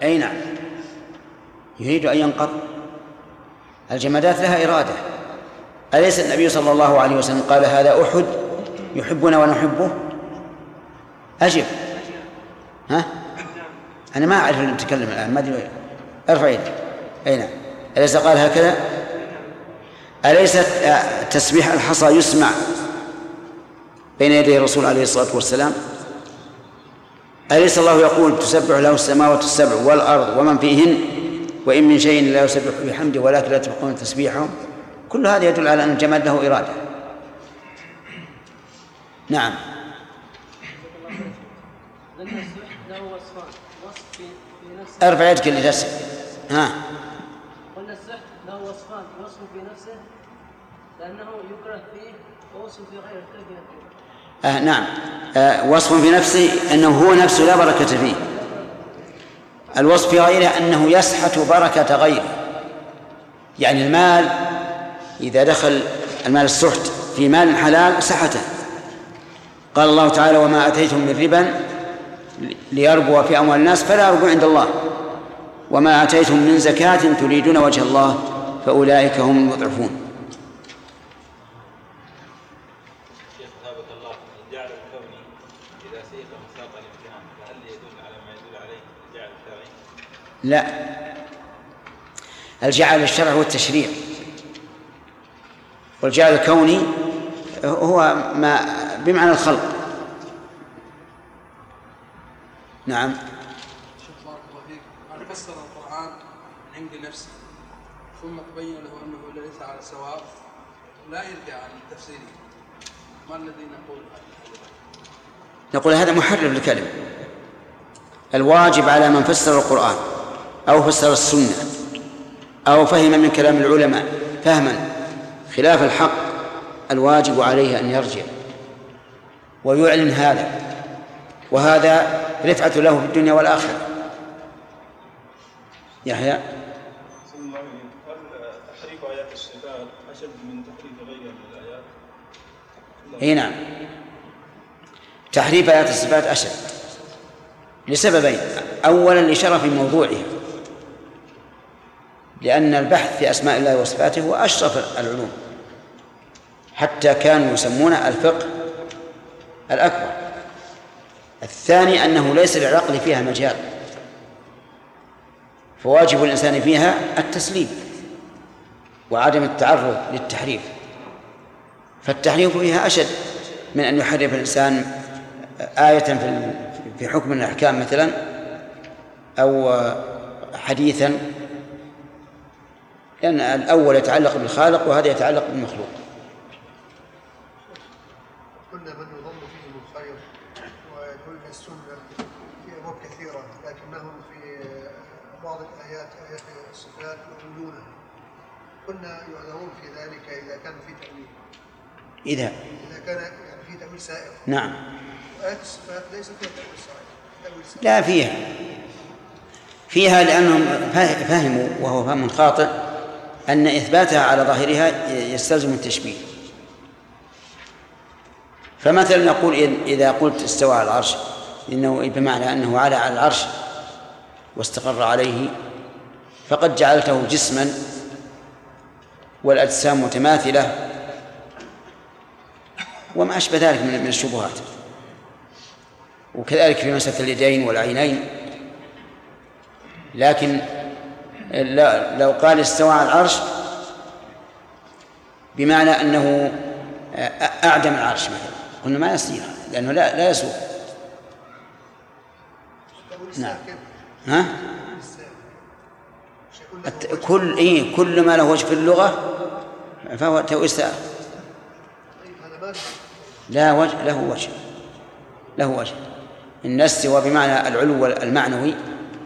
أي نعم، يريد أن ينقض. الجمادات لها إرادة. أليس النبي صلى الله عليه وسلم قال هذا أحد يحبنا ونحبه؟ أجب. ها؟ أنا ما أعرف أن أتكلم الآن، ما أدري. ارفع يدك. أي نعم. أليس قال هكذا؟ أليس تسبيح الحصى يسمع بين يدي الرسول عليه الصلاة والسلام؟ أليس الله يقول تسبح له السماوات السبع والأرض ومن فيهن وإن من شيء لا يسبح بحمده ولكن لا تفقهون تسبيحهم؟ كل هذا يدل على أن الجماد له إرادة. نعم. ارفع يدك اللي تسأل. ها. قلنا السحر له وصفان، وصف في نفسه لأنه يكره فيه ووصف في غيره كيف يكون؟ نعم. وصف في نفسه أنه هو نفسه لا بركة فيه. الوصف في غيره أنه يسحت بركة غيره، يعني المال إذا دخل المال السحت في مال حلال سحته. قال الله تعالى وما أتيتم من ربا ليربو في أموال الناس فلا يربو عند الله وما أتيتم من زكاة تريدون وجه الله فأولئك هم المضعفون. لا، الجعل الشرع هو التشريع، والجعل الكوني هو ما بمعنى الخلق. نعم. شيخ بارك الله فيك، من فسر القرآن من عند نفسه ثم تبين له أنه ليس على سواء لا يرجع عن تفسيره، ما الذي نقول؟ نقول هذا محرر للكلمة. الواجب على من فسر القرآن أو فسر السنة أو فهم من كلام العلماء فهما خلاف الحق، الواجب عليه أن يرجع ويعلن هذا، وهذا رفعة له في الدنيا والآخرة. يحيى. هل تحريف آيات الصفات أشد من تحريف غيرها من الآيات؟ اي نعم، تحريف آيات الصفات أشد لسببين. أولا لشرف موضوعها، لأن البحث في أسماء الله وصفاته هو أشرف العلوم، حتى كانوا يسمون الفقه الأكبر. الثاني أنه ليس للعقل فيها مجال، فواجب الإنسان فيها التسليم وعدم التعرض للتحريف، فالتحريف فيها أشد من أن يحرف الإنسان آية في حكم من الأحكام مثلا أو حديثا، لأن الأول يتعلق بالخالق وهذا يتعلق بالمخلوق. قلنا من يظن فيهم الخير ويدل السنة في أبواب كثيرة، لكنهم في بعض الآيات آيات الصفات يقولونها، قلنا يعذرون في ذلك إذا كان في تأويل، إذا كان يعني في تأويل سائر. نعم. آيات الصفات ليس فيها تأويل سائر. لا، فيها لأنهم فهموا وهو فهم خاطئ أن إثباتها على ظاهرها يستلزم التشبيه. فمثلا نقول إذا قلت استوى على العرش إنه بمعنى أنه على العرش واستقر عليه، فقد جعلته جسما والأجسام متماثلة وما أشبه ذلك من الشبهات. وكذلك في مسألة اليدين والعينين. لكن لو قال استوى على العرش بمعنى أنه أعدم العرش مثلا، قلنا ما يصير لأنه لا يسوق. نعم. ها؟ كل ما له وجه في اللغة فهو تأويل سائر. لا وجه، له وجه. إن استوى بمعنى العلو المعنوي،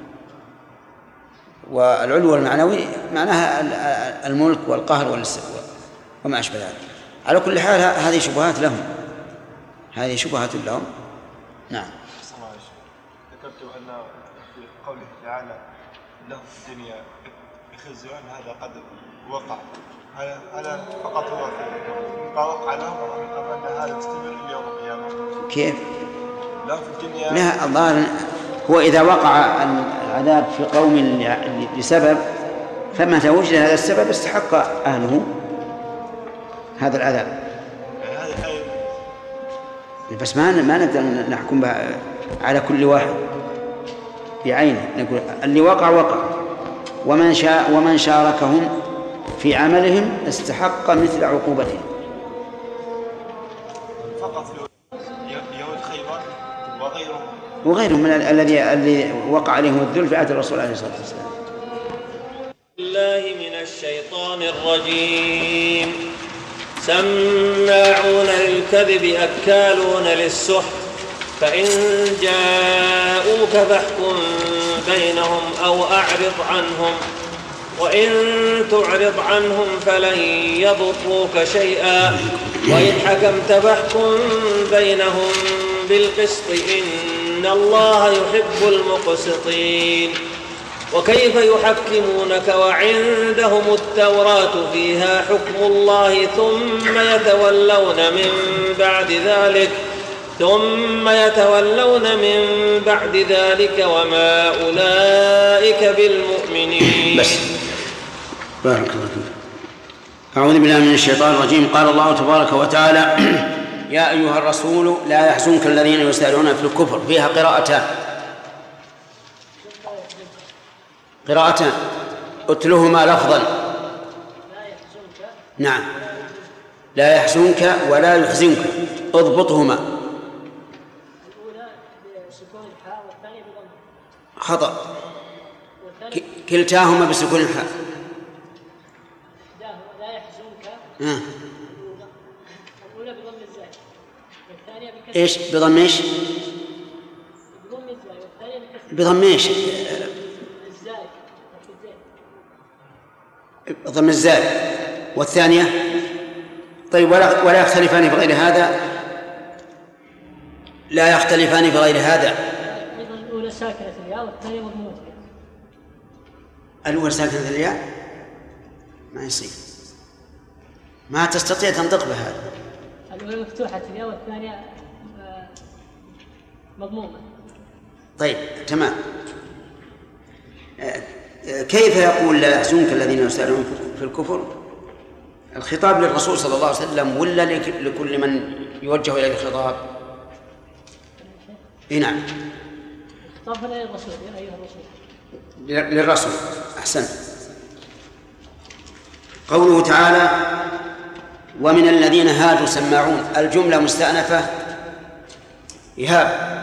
والعلو المعنوي معناها الملك والقهر والاستواء وما أشبه ذلك. على كل حال هذه شبهات لهم، نعم. ذكرت أن في قوله تعالى له في الدنيا بخزي، هذا قد وقع. هذا فقط هو وقع لهم أم أن هذا يستمر إلى يوم القيامة؟ كيف؟ له في الدنيا. لا، الظاهر هو إذا وقع العذاب في قوم لسبب، فمتى وجد هذا السبب استحق أهله هذا العذاب. بس ما نقدر نحكم على كل واحد بعينه، نقول اللي وقع ومن شاركهم في عملهم استحق مثل عقوبتهم. فقط يهود خيبر وغيرهم من الذي وقع عليهم الذل في عهد الرسول عليه الصلاة والسلام. الله من الشيطان الرجيم. سماعون للكذب أكالون للسحت، فإن جاءوك فاحكم بينهم أو أعرض عنهم، وإن تعرض عنهم فلن يضروك شيئا، وإن حكمت فاحكم بينهم بالقسط إن الله يحب المقسطين. وكيف يحكمونك وعندهم التوراة فيها حكم الله ثم يتولون من بعد ذلك وما أولئك بالمؤمنين. بس بارك الله فيك. أعوذ بالله من الشيطان الرجيم. قال الله تبارك وتعالى: يا أيها الرسول لا يحزنك الذين يسارعون في الكفر. فيها قراءتان اتلهما لفظا. نعم، لا يحزنك ولا يحزنك، اضبطهما. الأولى بسكون الحاء والثانية بضمها. خطأ، كلتاهما بسكون الحاء. لا يحزنك الأولى بضم الزاي والثانية بكسر. ايش بضم ايش؟ بضم الزاي والثانية بكسر. بضم ايش؟ ضم الزال. والثانية طيب ولا يختلفان في غير هذا. لا يختلفان في غير هذا. أيضا الأولى ساكنة الياء والثانية مضمومة. الأولى ساكنة الياء ما يصير، ما تستطيع تنطق بها. الأولى مفتوحة الياء والثانية مضمومة. طيب تمام. كيف يقول لا يحزنك الذين يسارعون في الكفر؟ الخطاب للرسول صلى الله عليه وسلم ولا لكل من يوجه إليه الخطاب؟ نعم، الخطاب هنا للرسول. يا أيها الرسول. للرسول. أحسنت. قوله تعالى: ومن الذين هادوا سماعون. الجملة مستأنفة إيهاب،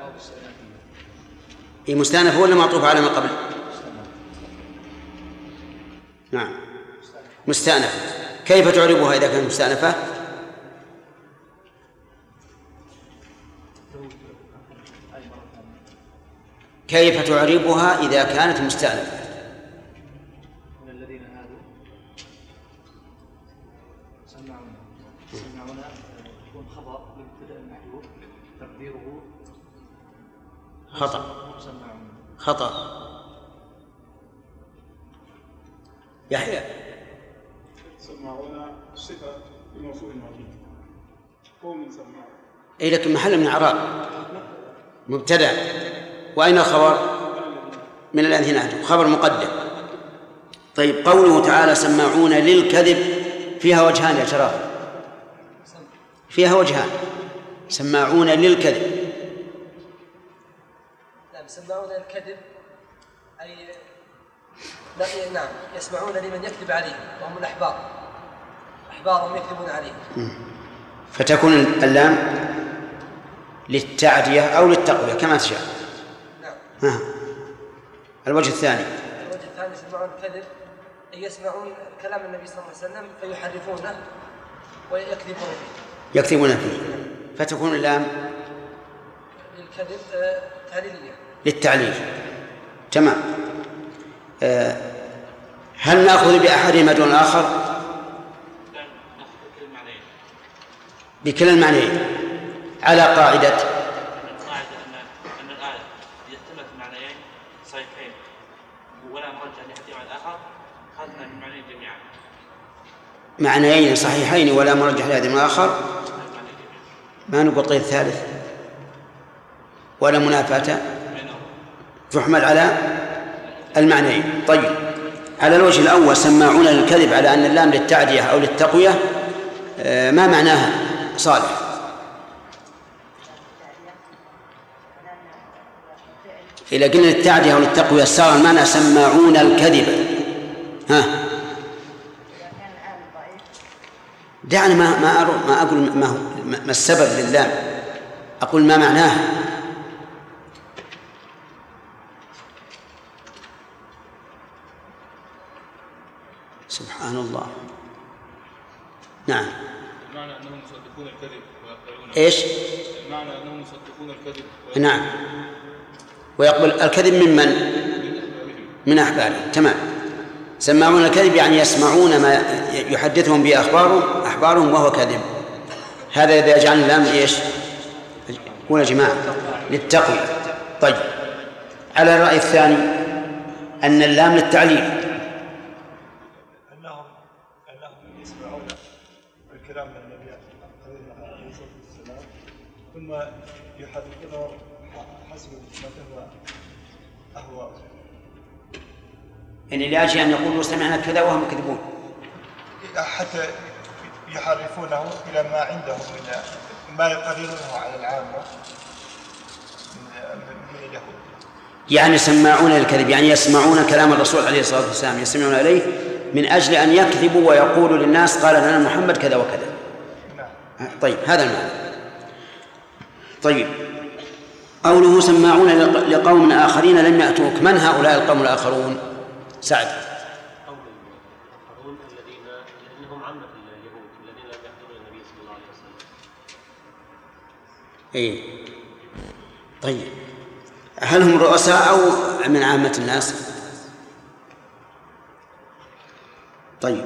هي مستأنفة ولا معطوفة على ما قبل؟ نعم مستأنفة. كيف تعربها إذا كانت مستأنفة؟ كيف تعربها إذا كانت مستأنفة؟ من الذين هادوا سمعون يكون خبر لمبتدأ المحذوف تقديره خطأ. يحيى. سمعون صفة لموصول الموجود قوم سمعون. أي لكن محل من إعراب مبتدأ. وأين الخبر؟ من الذين هادوا، خبر مقدم. طيب قوله تعالى سماعون للكذب فيها وجهان يا شرف، فيها وجهان. سماعون للكذب. نعم، سماعون للكذب أي نعم يسمعون لمن يكذب عليهم وهم الأحبار، أحبارهم يكذبون عليهم. فتكون اللام للتعدية أو للتقوية كما تشاء. نعم. الوجه الثاني يسمعون الكذب أي يسمعون كلام النبي صلى الله عليه وسلم فيحرفونه يكذبون فيه. فتكون اللام للكذب تعليلية للتعليل. تمام. هل نأخذ بأحدهما دون الآخر؟ لا، نأخذ بكلا المعنيين على قاعدة أن الآية يحتمل المعنيين صحيحين ولا مرجع لأحد على الآخر، أخذنا بالمعنيين جميعا. معنيين صحيحين ولا مرجح لأحد من الآخر، ما نقول طيب الثالث ولا منافاة تحمل على المعنيين. طيب، على الوجه الأول سماعون للكذب على أن اللام للتعدية أو للتقوية، ما معناها صالح؟ إذا قلنا للتعدية أو للتقوية صار المعنى سماعون الكذب. ها، دعني ما أقول ما السبب للام، أقول ما معناه. سبحان الله. نعم. المعنى أنهم يصدقون الكذب ويقبلونه. إيش؟ المعنى أنهم يصدقون الكذب. نعم. ويقبل الكذب ممن؟ من أحبارهم. تمام. سماعون الكذب يعني يسمعون ما يحدثهم به أحبارهم وهو كذب. هذا إذا جعلنا اللام إيش؟ قول يا جماعة للتقوية. طيب، على الرأي الثاني أن اللام للتعليل. أنهم يسمعون الكلام من النبي عليه الصلاة والسلام ثم يحدثونه حسب ما تهوى أهواء. يعني لأجل أن يقولوا سمعنا كذا وهم يكذبون، حتى يحرفونه إلى ما عندهم من ما يقررونه على العامة من اليهود. يعني سماعون الكذب يعني يسمعون كلام الرسول عليه الصلاة والسلام، يسمعون عليه من أجل أن يكذبوا ويقولوا للناس قال لنا محمد كذا وكذا. طيب، هذا المعنى. طيب، قوله سماعون لقوم آخرين لم يأتوك، من هؤلاء القوم الآخرون؟ سعد. قوم الآخرون الذين لأنهم عامة اليهود الذين لم يحضروا النبي صلى الله عليه وسلم. إيه. طيب، هل هم رؤساء أو من عامة الناس؟ طيب،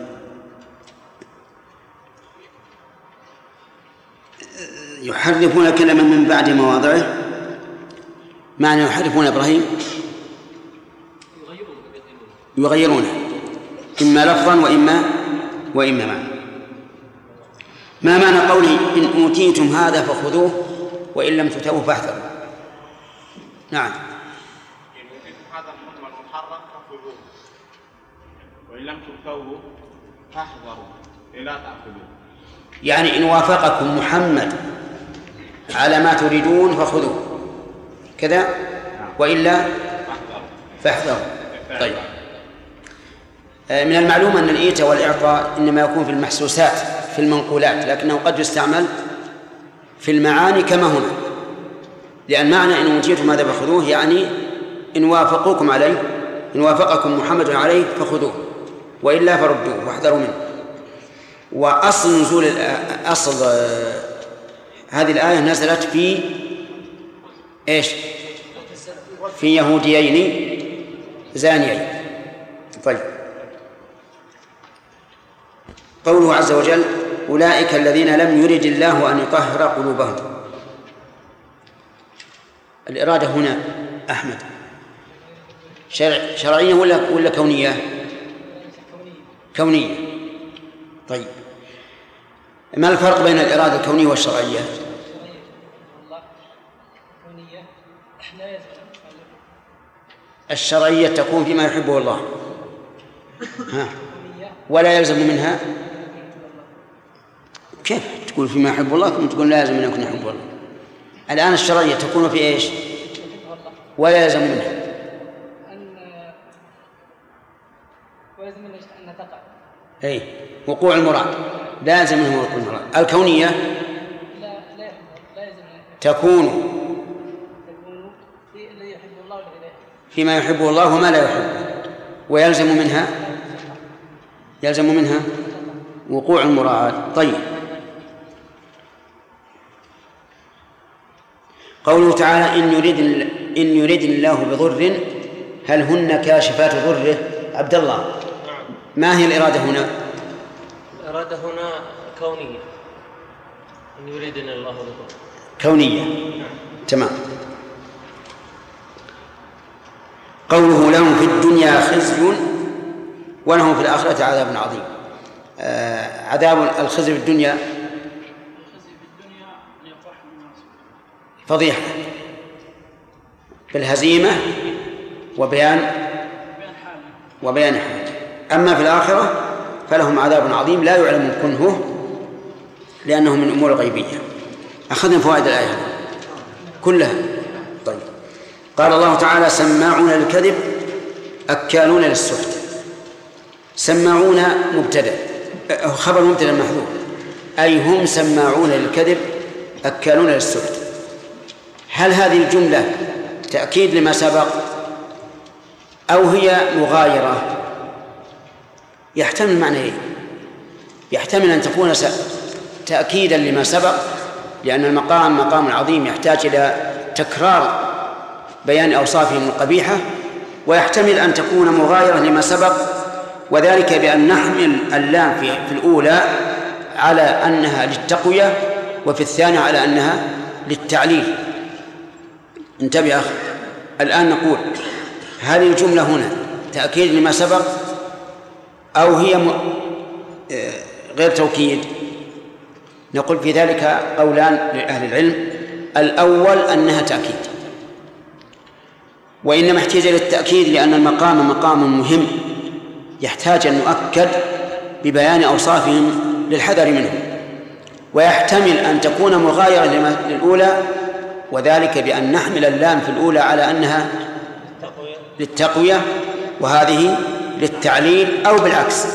يحرفون كلمة من بعد مواضعه. معنى يحرفون إبراهيم يغيرونه إما لفظا وإما معنى. ما معنى قوله إن أوتيتم هذا فخذوه وإن لم تؤتوه فاحذروا؟ نعم. إن أوتيتم هذا المحرم فخذوه وإن لم تؤتوه فاحذروا لا تأخذوه. يعني إن وافقكم محمد على ما تريدون فخذوه كذا وإلا فاحذروا. طيب، من المعلوم أن الإيتاء والإعطاء إنما يكون في المحسوسات في المنقولات، لكنه قد يستعمل في المعاني كما هنا، لأن معنى إن أوتيتم هذا فخذوه يعني إن وافقوكم عليه، إن وافقكم محمد عليه فخذوه وإلا فردوه واحذروا منه. وأصل نزول أصل هذه الآية نزلت في إيش؟ في يهوديين زانيين. طيب، قوله عز وجل أولئك الذين لم يرد الله أن يطهر قلوبهم. الإرادة هنا أحمد شرعية ولا كونية؟ كونية. طيب، ما الفرق بين الإرادة الكونية والشرعية؟ الشرعية تكون فيما يحبه الله ولا يلزم منها. كيف تقول فيما يحب الله ثم تقول لا يلزم أن يكون يحب الله؟ الآن الشرعية تكون في إيش ولا يلزم منها؟ أن تقع. أي وقوع المراد لا يلزم منه وقوع المراد. الكونية تكون فيما يحبه الله وما لا يحبه، ويلزم منها وقوع المراد. طيب، قوله تعالى إن يريد الله بضر هل هن كاشفات ضره؟ عبد الله، ما هي الإرادة هنا؟ الإرادة هنا كونية. إن يريدنا الله بضر كونية. تمام. قوله لهم في الدنيا خزي ولهم في الآخرة عذاب عظيم. عذاب الخزي في الدنيا فضيحة بالهزيمة وبيان حاله. أما في الآخرة فلهم عذاب عظيم لا يعلم كنهه لأنه من أمور غيبية. أخذنا فوائد الآية كلها. طيب، قال الله تعالى: سماعون للكذب أكالون للسحت. سماعون مبتدأ، خبر مبتدأ محذوف، أي هم سماعون للكذب أكالون للسحت. هل هذه الجملة تأكيد لما سبق أو هي مغايرة؟ يحتمل معنيين. يحتمل أن تكون تأكيدا لما سبق لأن المقام مقام عظيم يحتاج إلى تكرار بيان أوصافهم القبيحة، ويحتمل أن تكون مغايرة لما سبق، وذلك بأن نحمل اللام في الأولى على أنها للتقوية وفي الثانية على أنها للتعليل. انتبه أخي، الآن نقول هل الجملة هنا تأكيد لما سبق أو هي غير توكيد؟ نقول في ذلك قولان لأهل العلم. الأول أنها تأكيد، وإنما احتاج إلى التأكيد لأن المقام مقام مهم يحتاج أن نؤكد ببيان أوصافهم للحذر منهم. ويحتمل أن تكون مغايرة للأولى، وذلك بأن نحمل اللام في الأولى على أنها للتقوية وهذه للتعليل أو بالعكس.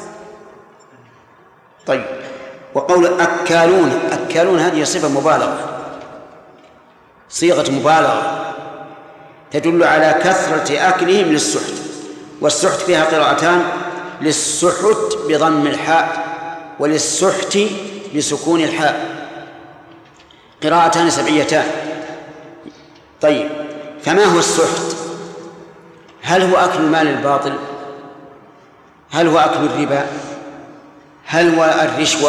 طيب، وقول أكالون هذه صفة مبالغة، صيغة مبالغة تدل على كثرة أكلهم للسحت. والسحت فيها قراءتان: للسحت بضم الحاء وللسحت بسكون الحاء، قراءتان سبعيتان. طيب، فما هو السحت؟ هل هو أكل المال الباطل؟ هل هو أكل الربا؟ هل هو الرشوة؟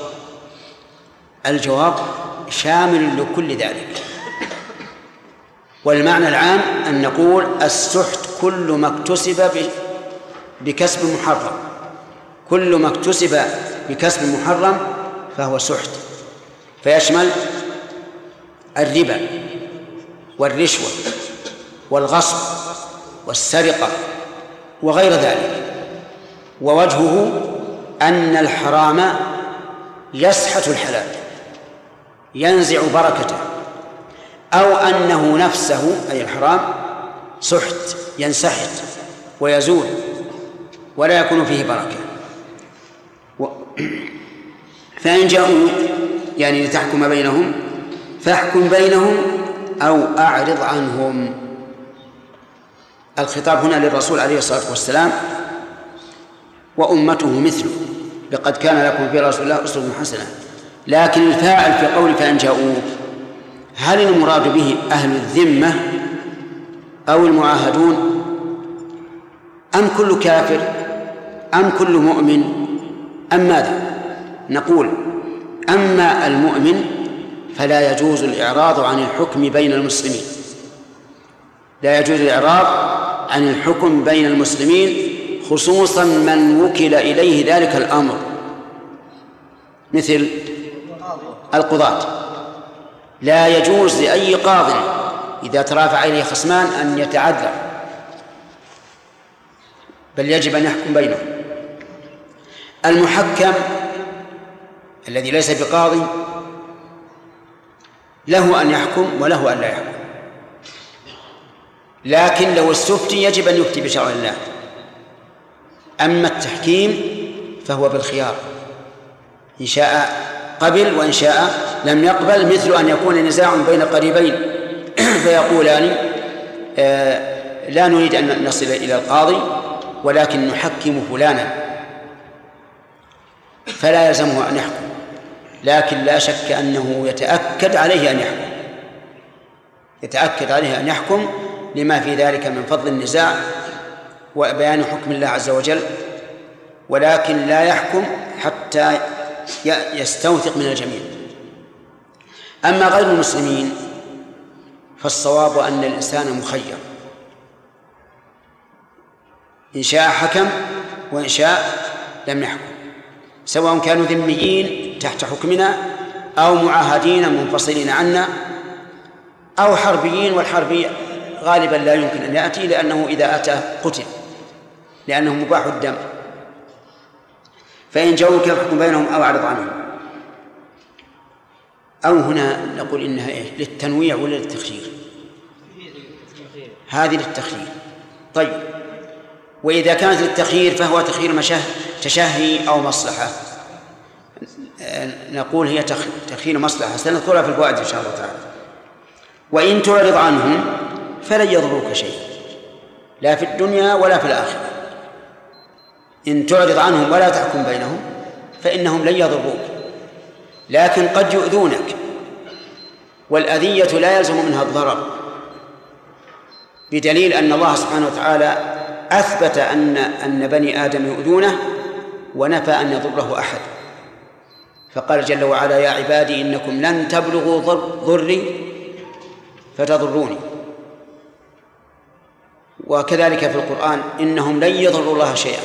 الجواب شامل لكل ذلك. والمعنى العام أن نقول السحت كل ما اكتسب بكسب محرم، كل ما اكتسب بكسب محرم فهو سحت، فيشمل الربا والرشوة والغصب والسرقة وغير ذلك. ووجهه أن الحرام يسحت الحلال، ينزع بركته، أو أنه نفسه أي الحرام سحت، ينسحت ويزول ولا يكون فيه بركة. فإن جاءوا يعني لتحكم بينهم فاحكم بينهم أو أعرض عنهم. الخطاب هنا للرسول عليه الصلاة والسلام وأمته مثله، لقد كان لكم في رسول الله أسوة حسنة. لكن الفاعل في قول فإن جاءوا، هل المراد به أهل الذمة أو المعاهدون أم كل كافر أم كل مؤمن أم ماذا؟ نقول أما المؤمن فلا يجوز الإعراض عن الحكم بين المسلمين، لا يجوز الإعراض عن الحكم بين المسلمين، خصوصا من وكل إليه ذلك الأمر مثل القضاة. لا يجوز لأي قاض إذا ترافع إليه خصمان أن يتعذر، بل يجب أن يحكم بينهم. المحكم الذي ليس بقاضي له أن يحكم وله أن لا يحكم، لكن لو استفتي يجب أن يفتي بشرع الله. أما التحكيم فهو بالخيار، إن شاء قبل وإن شاء لم يقبل، مثل أن يكون نزاع بين قريبين فيقولان لا نريد أن نصل إلى القاضي ولكن نحكم فلانا، فلا يلزمه أن يحكم، لكن لا شك أنه يتأكد عليه أن يحكم، يتأكد عليه أن يحكم لما في ذلك من فضل النزاع وبيان حكم الله عز وجل، ولكن لا يحكم حتى يستوثق من الجميع. أما غير المسلمين فالصواب أن الإنسان مخير، إن شاء حكم وإن شاء لم يحكم، سواء كانوا ذميين تحت حكمنا أو معاهدين منفصلين عنا أو حربيين والحرب غالبا لا يمكن أن يأتي، لأنه إذا أتى قتل، لأنه مباح الدم. فإن جاءوك فاحكم بينهم أو أعرض عنهم. أو هنا نقول إنها إيه؟ للتنويع ولا للتخيير؟ هذه للتخيير. طيب، وإذا كانت للتخيير فهو تخيير تشهي أو مصلحة، نقول هي تخيير مصلحة، سنذكرها في الفوائد إن شاء الله تعالى. وإن تعرض عنهم فلن يضروك شيء، لا في الدنيا ولا في الآخرة. إن تعرض عنهم ولا تحكم بينهم فإنهم لن يضروك، لكن قد يؤذونك، والأذية لا يلزم منها الضرر، بدليل أن الله سبحانه وتعالى أثبت أن بني آدم يؤذونه ونفى أن يضره أحد، فقال جل وعلا: يا عبادي إنكم لن تبلغوا ضري فتضروني. وكذلك في القرآن: إنهم لن يضروا الله شيئا.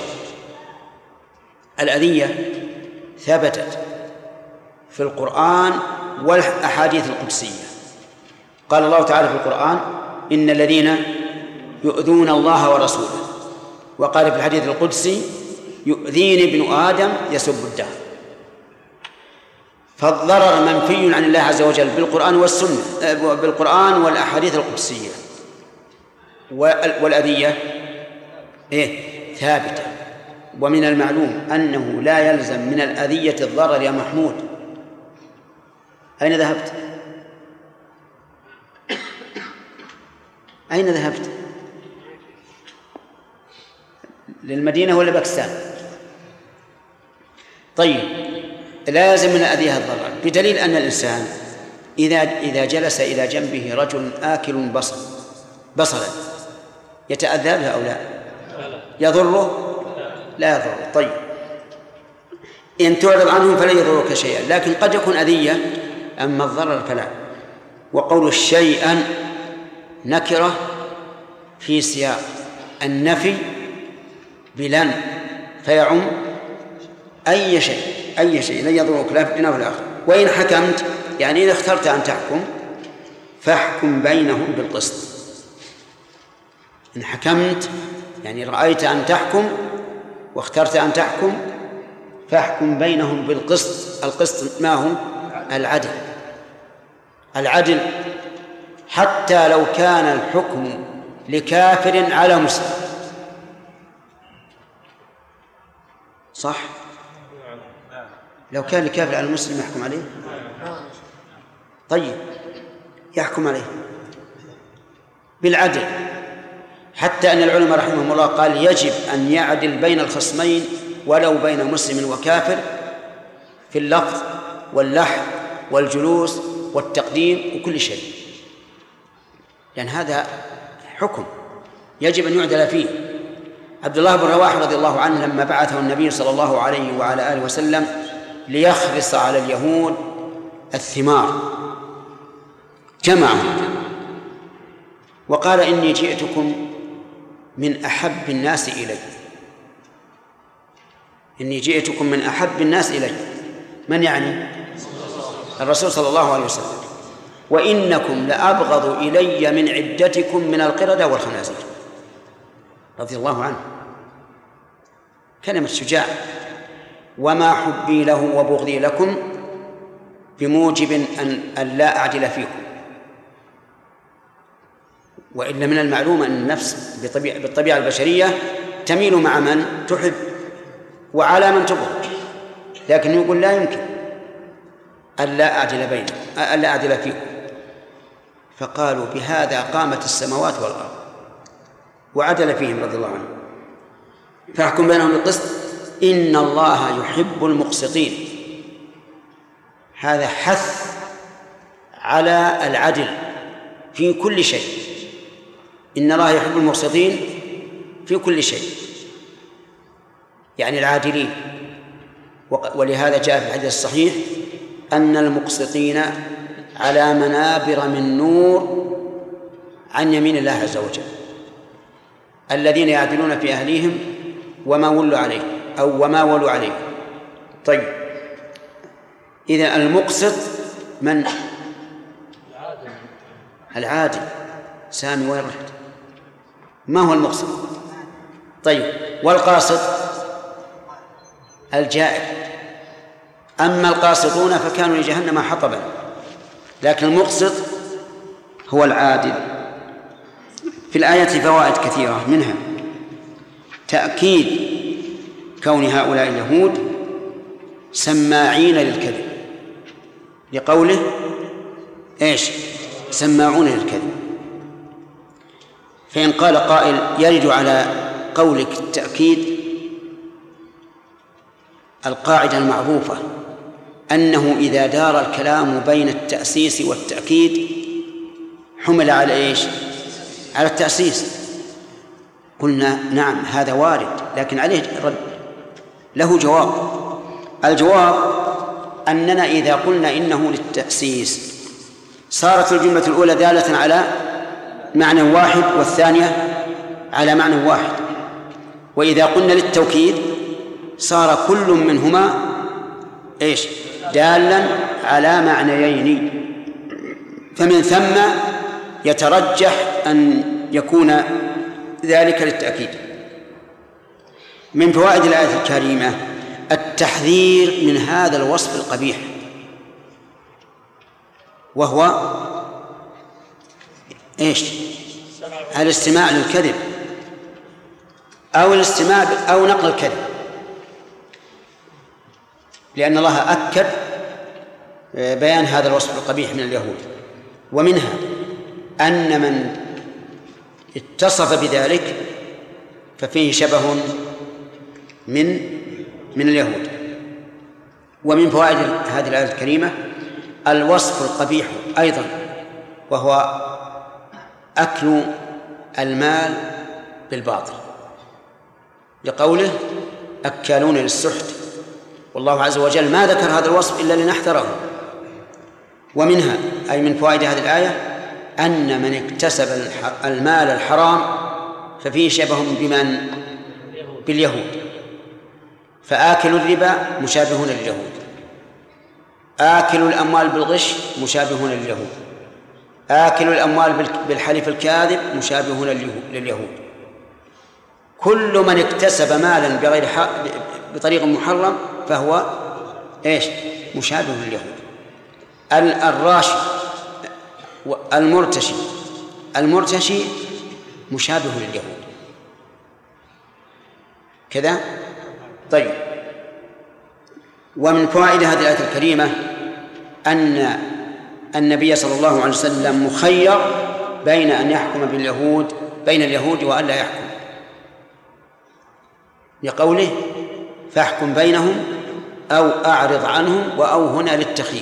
الأذية ثبتت في القرآن والأحاديث القدسية. قال الله تعالى في القرآن: إن الذين يؤذون الله ورسوله، وقال في الحديث القدسي: يؤذيني ابن آدم يسب الدهر. فالضرر منفي عن الله عز وجل بالقرآن والسنة، بالقرآن والأحاديث القدسية. والأذية ثابتة. ومن المعلوم أنه لا يلزم من الأذية الضرر يا محمود. أين ذهبت؟ أين ذهبت؟ للمدينة ولا باكستان؟ طيب، لازم من الأذية الضرر، بدليل أن الإنسان إذا جلس إلى جنبه رجل آكل بصلا يتأذى به أو لا؟ يضره؟ لا يضره. طيب، إن تعرض عنهم فلا يضرك شيئا، لكن قد يكون أذية، أما الضرر فلا. وقول شيئا نكرة في سياق النفي بلن، فيعم أي شيء لن يضرك لا في الدنيا ولا الآخرة. وإن حكمت، يعني إذا اخترت أن تحكم فاحكم بينهم بالقسط. إن حكمت يعني رأيت أن تحكم واخترت أن تحكم فاحكم بينهم بالقسط. القسط ما هو؟ العدل، حتى لو كان الحكم لكافر على مسلم. صح؟ لو كان لكافر على المسلم يحكم عليه؟ طيب، يحكم عليه بالعدل، حتى أن العلماء رحمهم الله قال يجب أن يعدل بين الخصمين ولو بين مسلم وكافر في اللفظ واللحن والجلوس والتقديم وكل شيء، لأن هذا حكم يجب أن يعدل فيه. عبد الله بن رواحة رضي الله عنه لما بعثه النبي صلى الله عليه وعلى آله وسلم ليخرص على اليهود الثمار، جمعهم وقال: إني جئتكم من أحب الناس إلي. إني جئتكم من أحب الناس إلي. من يعني؟ الرسول صلى الله عليه وسلم. وإنكم لأبغض إلي من عدتكم من القردة والخنازير. رضي الله عنه، كلمة شجاع. وما حبي له وبغضي لكم بموجب أن لا أعدل فيكم. وإلا من المعلوم أن النفس بالطبيعة البشرية تميل مع من تحب وعلى من تبغض، لكن يقول لا يمكن ألا أعدل فيكم. فقالوا: بهذا قامت السماوات والأرض، وعدل فيهم رضي الله عنه. فاحكم بينهم بالقسط إن الله يحب المقسطين. هذا حث على العدل في كل شيء. إن الله يحب المقسطين في كل شيء، يعني العادلين. ولهذا جاء في الحديث الصحيح أن المقسطين على منابر من نور عن يمين الله عز وجل، الذين يعدلون في أهليهم وما ولوا عليه أو وما ولوا عليه. طيب، إذا المقسط من؟ العادل. سامي وين رحت؟ ما هو المقصد؟ طيب، والقاسط الجائر. أما القاسطون فكانوا لجهنم حطبا، لكن المقسط هو العادل. في الآية فوائد كثيرة، منها تأكيد كون هؤلاء اليهود سماعين للكذب، لقوله إيش؟ سماعون للكذب. فإن قال قائل يرد على قولك التأكيد القاعدة المعروفة أنه إذا دار الكلام بين التأسيس والتأكيد حمل على إيش؟ على التأسيس. قلنا نعم هذا وارد، لكن عليه رد، له جواب. الجواب أننا إذا قلنا إنه للتأسيس صارت الجملة الأولى دالة على معنى واحد والثانية على معنى واحد، وإذا قلنا للتوكيد صار كل منهما إيش؟ دالا على معنيين. فمن ثم يترجح أن يكون ذلك للتأكيد. من فوائد الآية الكريمة التحذير من هذا الوصف القبيح، وهو إيش؟ الاستماع للكذب أو الاستماع أو نقل الكذب، لأن الله أكد بيان هذا الوصف القبيح من اليهود. ومنها أن من اتصف بذلك ففيه شبه من اليهود. ومن فوائد هذه الآية الكريمة الوصف القبيح أيضا، وهو أكل المال بالباطل، لقوله أكالون للسحت، والله عز وجل ما ذكر هذا الوصف إلا لنحذره. ومنها أي من فوائد هذه الآية أن من اكتسب المال الحرام ففيه شبه بمن؟ باليهود. فآكل الربا مشابهون لليهود، آكل الأموال بالغش مشابهون لليهود، آكل الأموال بالحلف الكاذب مشابهون لليهود. كل من اكتسب مالا بغير بطريق محرم فهو إيش؟ مشابه لليهود. الراشي المرتشي مشابه لليهود كذا. طيب، ومن فوائد هذه الآية الكريمة أن النبي صلى الله عليه وسلم مخير بين أن يحكم بين اليهود وأن لا يحكم، لقوله فاحكم بينهم أو أعرض عنهم، وأو هنا للتخيير.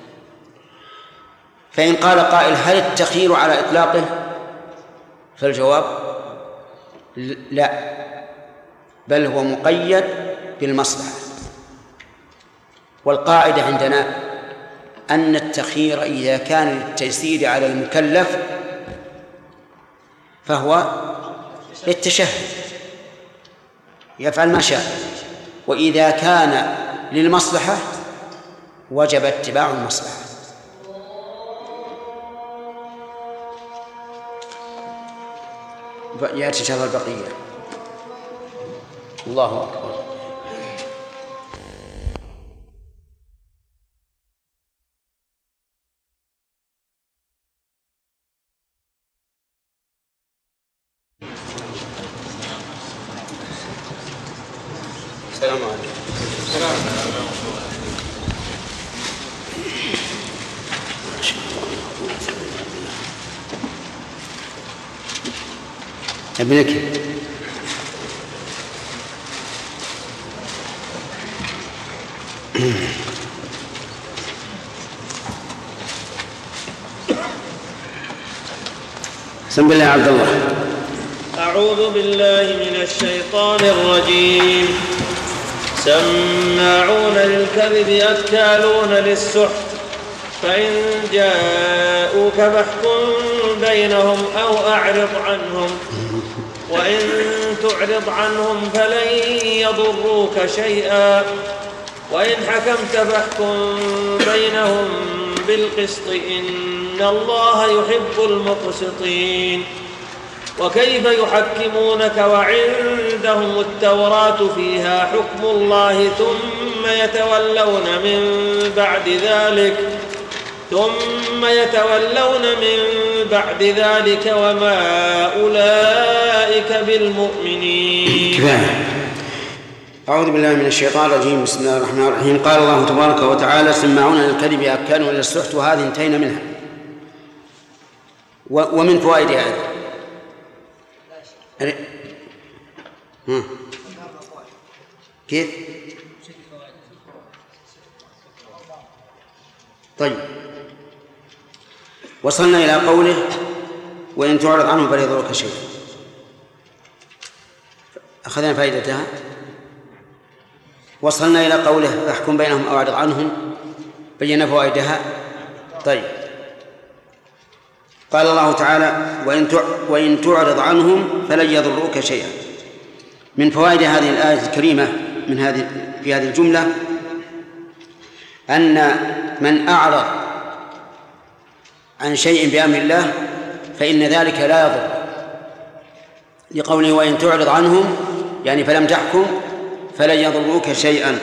فإن قال قائل هل التخيير على إطلاقه؟ فالجواب لا، بل هو مقيد بالمصلحة. والقاعدة عندنا أن التخيير إذا كان للتيسير على المكلف فهو للتشهد يفعل ما شاء، وإذا كان للمصلحة وجب اتباع المصلحة. يأتي شهر البقية. الله أكبر. السلام عليكم. السلام عليكم. ابنك بسم الله يا عبد الله. أعوذ بالله من الشيطان الرجيم. سماعون للكذب أكالون للسحت فإن جاءوك فاحكم بينهم أو أعرض عنهم، وإن تعرض عنهم فلن يضروك شيئا، وإن حكمت فاحكم بينهم بالقسط إن إن الله يحب المقسطين. وكيف يحكمونك وعندهم التوراة فيها حكم الله ثم يتولون من بعد ذلك وما أولئك بالمؤمنين. كفاية. أعوذ بالله من الشيطان الرجيم. بسم الله الرحمن الرحيم. قال الله تبارك وتعالى: سماعون للكذب أكالون للسحت. وهذه انتهينا منها. ومن فوائدها كيف؟ طيب، وصلنا إلى قوله: وإن تعرض عنه فلا يضرك شيء. أخذنا فائدتها. وصلنا إلى قوله: فاحكم بينهم أو أعرض عنهم. بينا فوائدها. طيب، قال الله تعالى: وإن تعرض عنهم فلن يضروك شيئا. من فوائد هذه الآية الكريمة في هذه الجملة أن من أعرض عن شيء بأمر الله فإن ذلك لا يضر، لقوله: وإن تعرض عنهم يعني فلم تحكم فلن يضروك شيئا.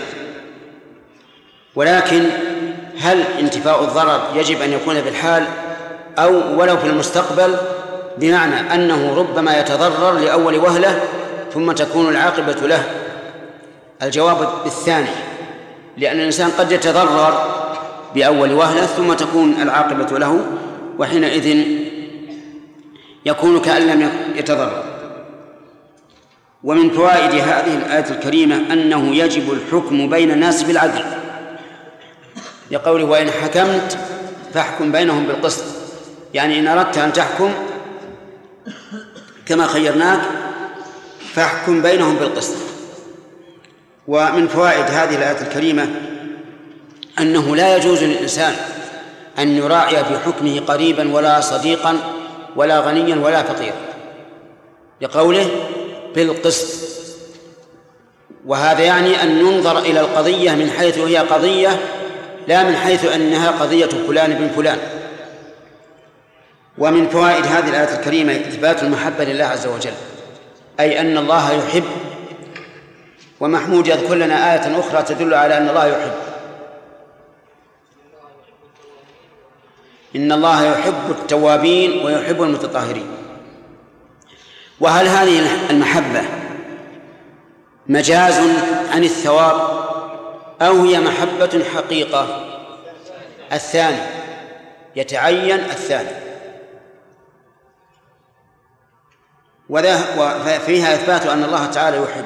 ولكن هل انتفاء الضرر يجب أن يكون في الحال أو ولو في المستقبل؟ بمعنى أنه ربما يتضرر لأول وهلة ثم تكون العاقبة له. الجواب بالثاني، لأن الإنسان قد يتضرر بأول وهلة ثم تكون العاقبة له، وحينئذ يكون كأن لم يتضرر. ومن فوائد هذه الآية الكريمة أنه يجب الحكم بين الناس بالعدل، لقوله: وإن حكمت فاحكم بينهم بالقسط. يعني إن أردت أن تحكم كما خيرناك فاحكم بينهم بالقسط. ومن فوائد هذه الآية الكريمة أنه لا يجوز للإنسان أن يراعي في حكمه قريبا ولا صديقا ولا غنيا ولا فقيرا، لقوله: بالقسط. وهذا يعني أن ننظر إلى القضية من حيث هي قضية، لا من حيث أنها قضية فلان بن فلان. ومن فوائد هذه الآية الكريمة إثبات المحبة لله عز وجل، أي أن الله يحب. ومحمود يذكر لنا آية أخرى تدل على أن الله يحب: إن الله يحب التوابين ويحب المتطهرين. وهل هذه المحبة مجاز عن الثواب أو هي محبة حقيقة؟ الثاني، يتعين الثاني. وفيها إثبات أن الله تعالى يحب.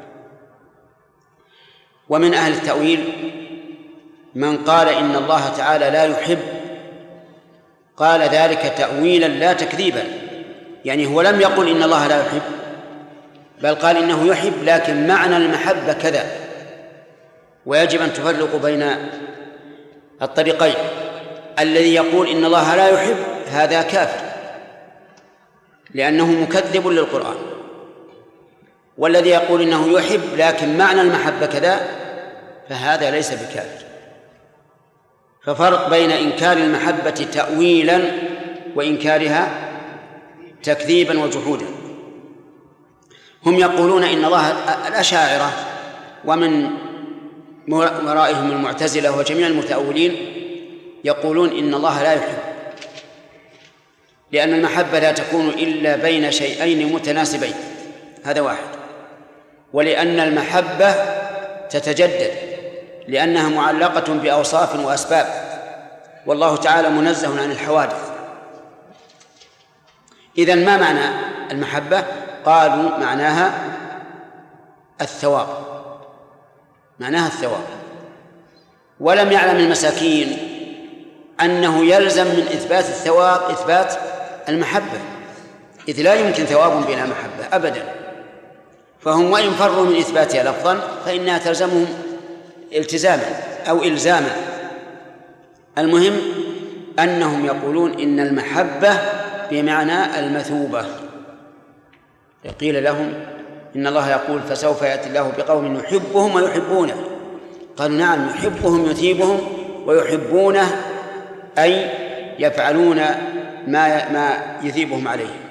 ومن أهل التأويل من قال إن الله تعالى لا يحب، قال ذلك تأويلا لا تكذيبا، يعني هو لم يقل إن الله لا يحب، بل قال إنه يحب لكن معنى المحبة كذا. ويجب أن تفرق بين الطريقين. الذي يقول إن الله لا يحب هذا كافر لأنه مكذب للقرآن، والذي يقول إنه يحب لكن معنى المحبة كذا فهذا ليس بكافر. ففرق بين إنكار المحبة تأويلا وإنكارها تكذيبا وجحودا. هم يقولون إن الله، الأشاعرة ومن ورائهم المعتزلة وجميع المتأولين، يقولون إن الله لا يحب، لأن المحبة لا تكون إلا بين شيئين متناسبين، هذا واحد. ولأن المحبة تتجدد لأنها معلقة بأوصاف وأسباب، والله تعالى منزه عن الحوادث. إذن ما معنى المحبة؟ قالوا معناها الثواب، معناها الثواب. ولم يعلم المساكين أنه يلزم من إثبات الثواب إثبات المحبة، إذ لا يمكن ثواب بلا محبة أبدا. فهم وإن فروا من إثباتها لفظا فإنها تلزمهم التزاما أو إلزاما. المهم أنهم يقولون إن المحبة بمعنى المثوبة. قيل لهم إن الله يقول: فسوف يأتي الله بقوم يحبهم ويحبونه. قالوا: نعم، يحبهم يثيبهم ويحبونه أي يفعلون ما يثيبهم عليه،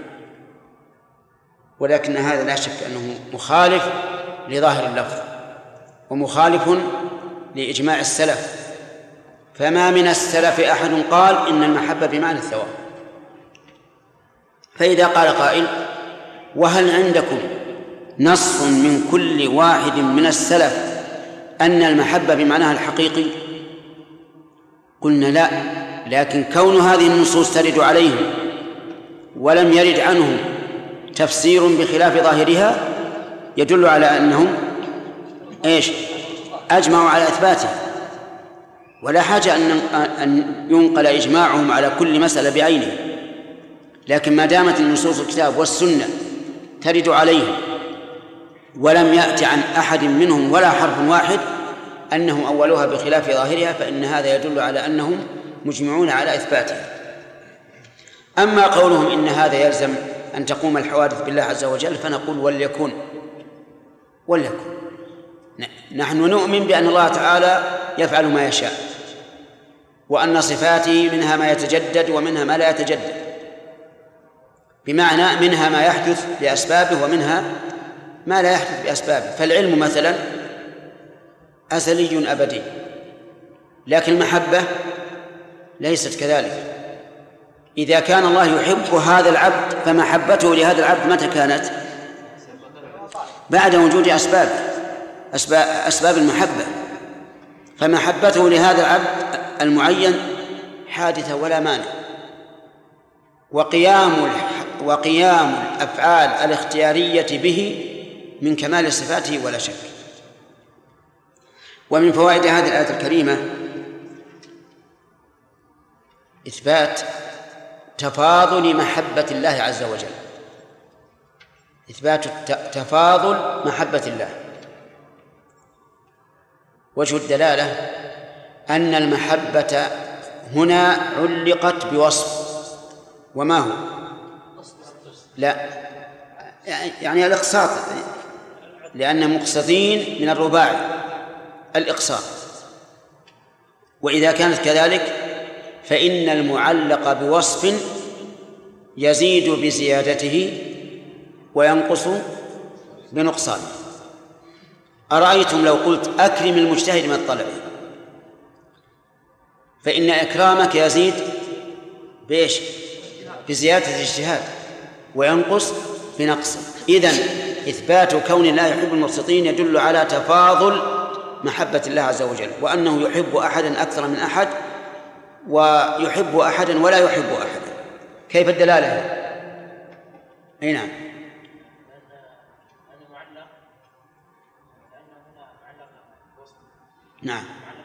ولكن هذا لا شك أنه مخالف لظاهر اللفظ ومخالف لإجماع السلف، فما من السلف أحد قال إن المحبة بمعنى الثواب. فإذا قال قائل: وهل عندكم نص من كل واحد من السلف أن المحبة بمعناها الحقيقي؟ قلنا لا، لكن كون هذه النصوص ترد عليهم ولم يرد عنهم تفسير بخلاف ظاهرها يدل على أنهم أجمعوا على إثباته، ولا حاجة أن ينقل إجماعهم على كل مسألة بعينه. لكن ما دامت النصوص الكتاب والسنة ترد عليهم ولم يأتي عن أحد منهم ولا حرف واحد أنهم أولوها بخلاف ظاهرها، فإن هذا يدل على أنهم مجمعون على إثباتها. أما قولهم إن هذا يلزم أن تقوم الحوادث بالله عز وجل، فنقول وليكن نحن نؤمن بأن الله تعالى يفعل ما يشاء، وأن صفاته منها ما يتجدد ومنها ما لا يتجدد، بمعنى منها ما يحدث بأسبابه ومنها ما لا يحدث بأسبابه. فالعلم مثلا أزلي أبدي، لكن المحبة ليست كذلك. إذا كان الله يحب هذا العبد فمحبته لهذا العبد متى كانت؟ بعد وجود أسباب المحبة، فمحبته لهذا العبد المعين حادثة ولا مانع، وقيام الأفعال الاختيارية به من كمال صفاته ولا شك. ومن فوائد هذه الآية الكريمة إثبات تفاضل محبة الله عز وجل، إثبات تفاضل محبة الله. وجه الدلالة أن المحبة هنا علقت بوصف، وما هو؟ لا، يعني الإقساط، لأن مقسطين من الرباعي الإقساط. وإذا كانت كذلك فإن المعلق بوصف يزيد بزيادته وينقص بنقصانه. أرأيتم لو قلت أكرم المجتهد من الطلب، فإن إكرامك يزيد بزيادة الاجتهاد وينقص بنقص. إذن إثبات كون الله يحب المقسطين يدل على تفاضل محبة الله عز وجل، وأنه يحب أحدا أكثر من أحد، ويحب أحدا ولا يحب أحدا. كيف الدلالة؟ أي نعم. نعم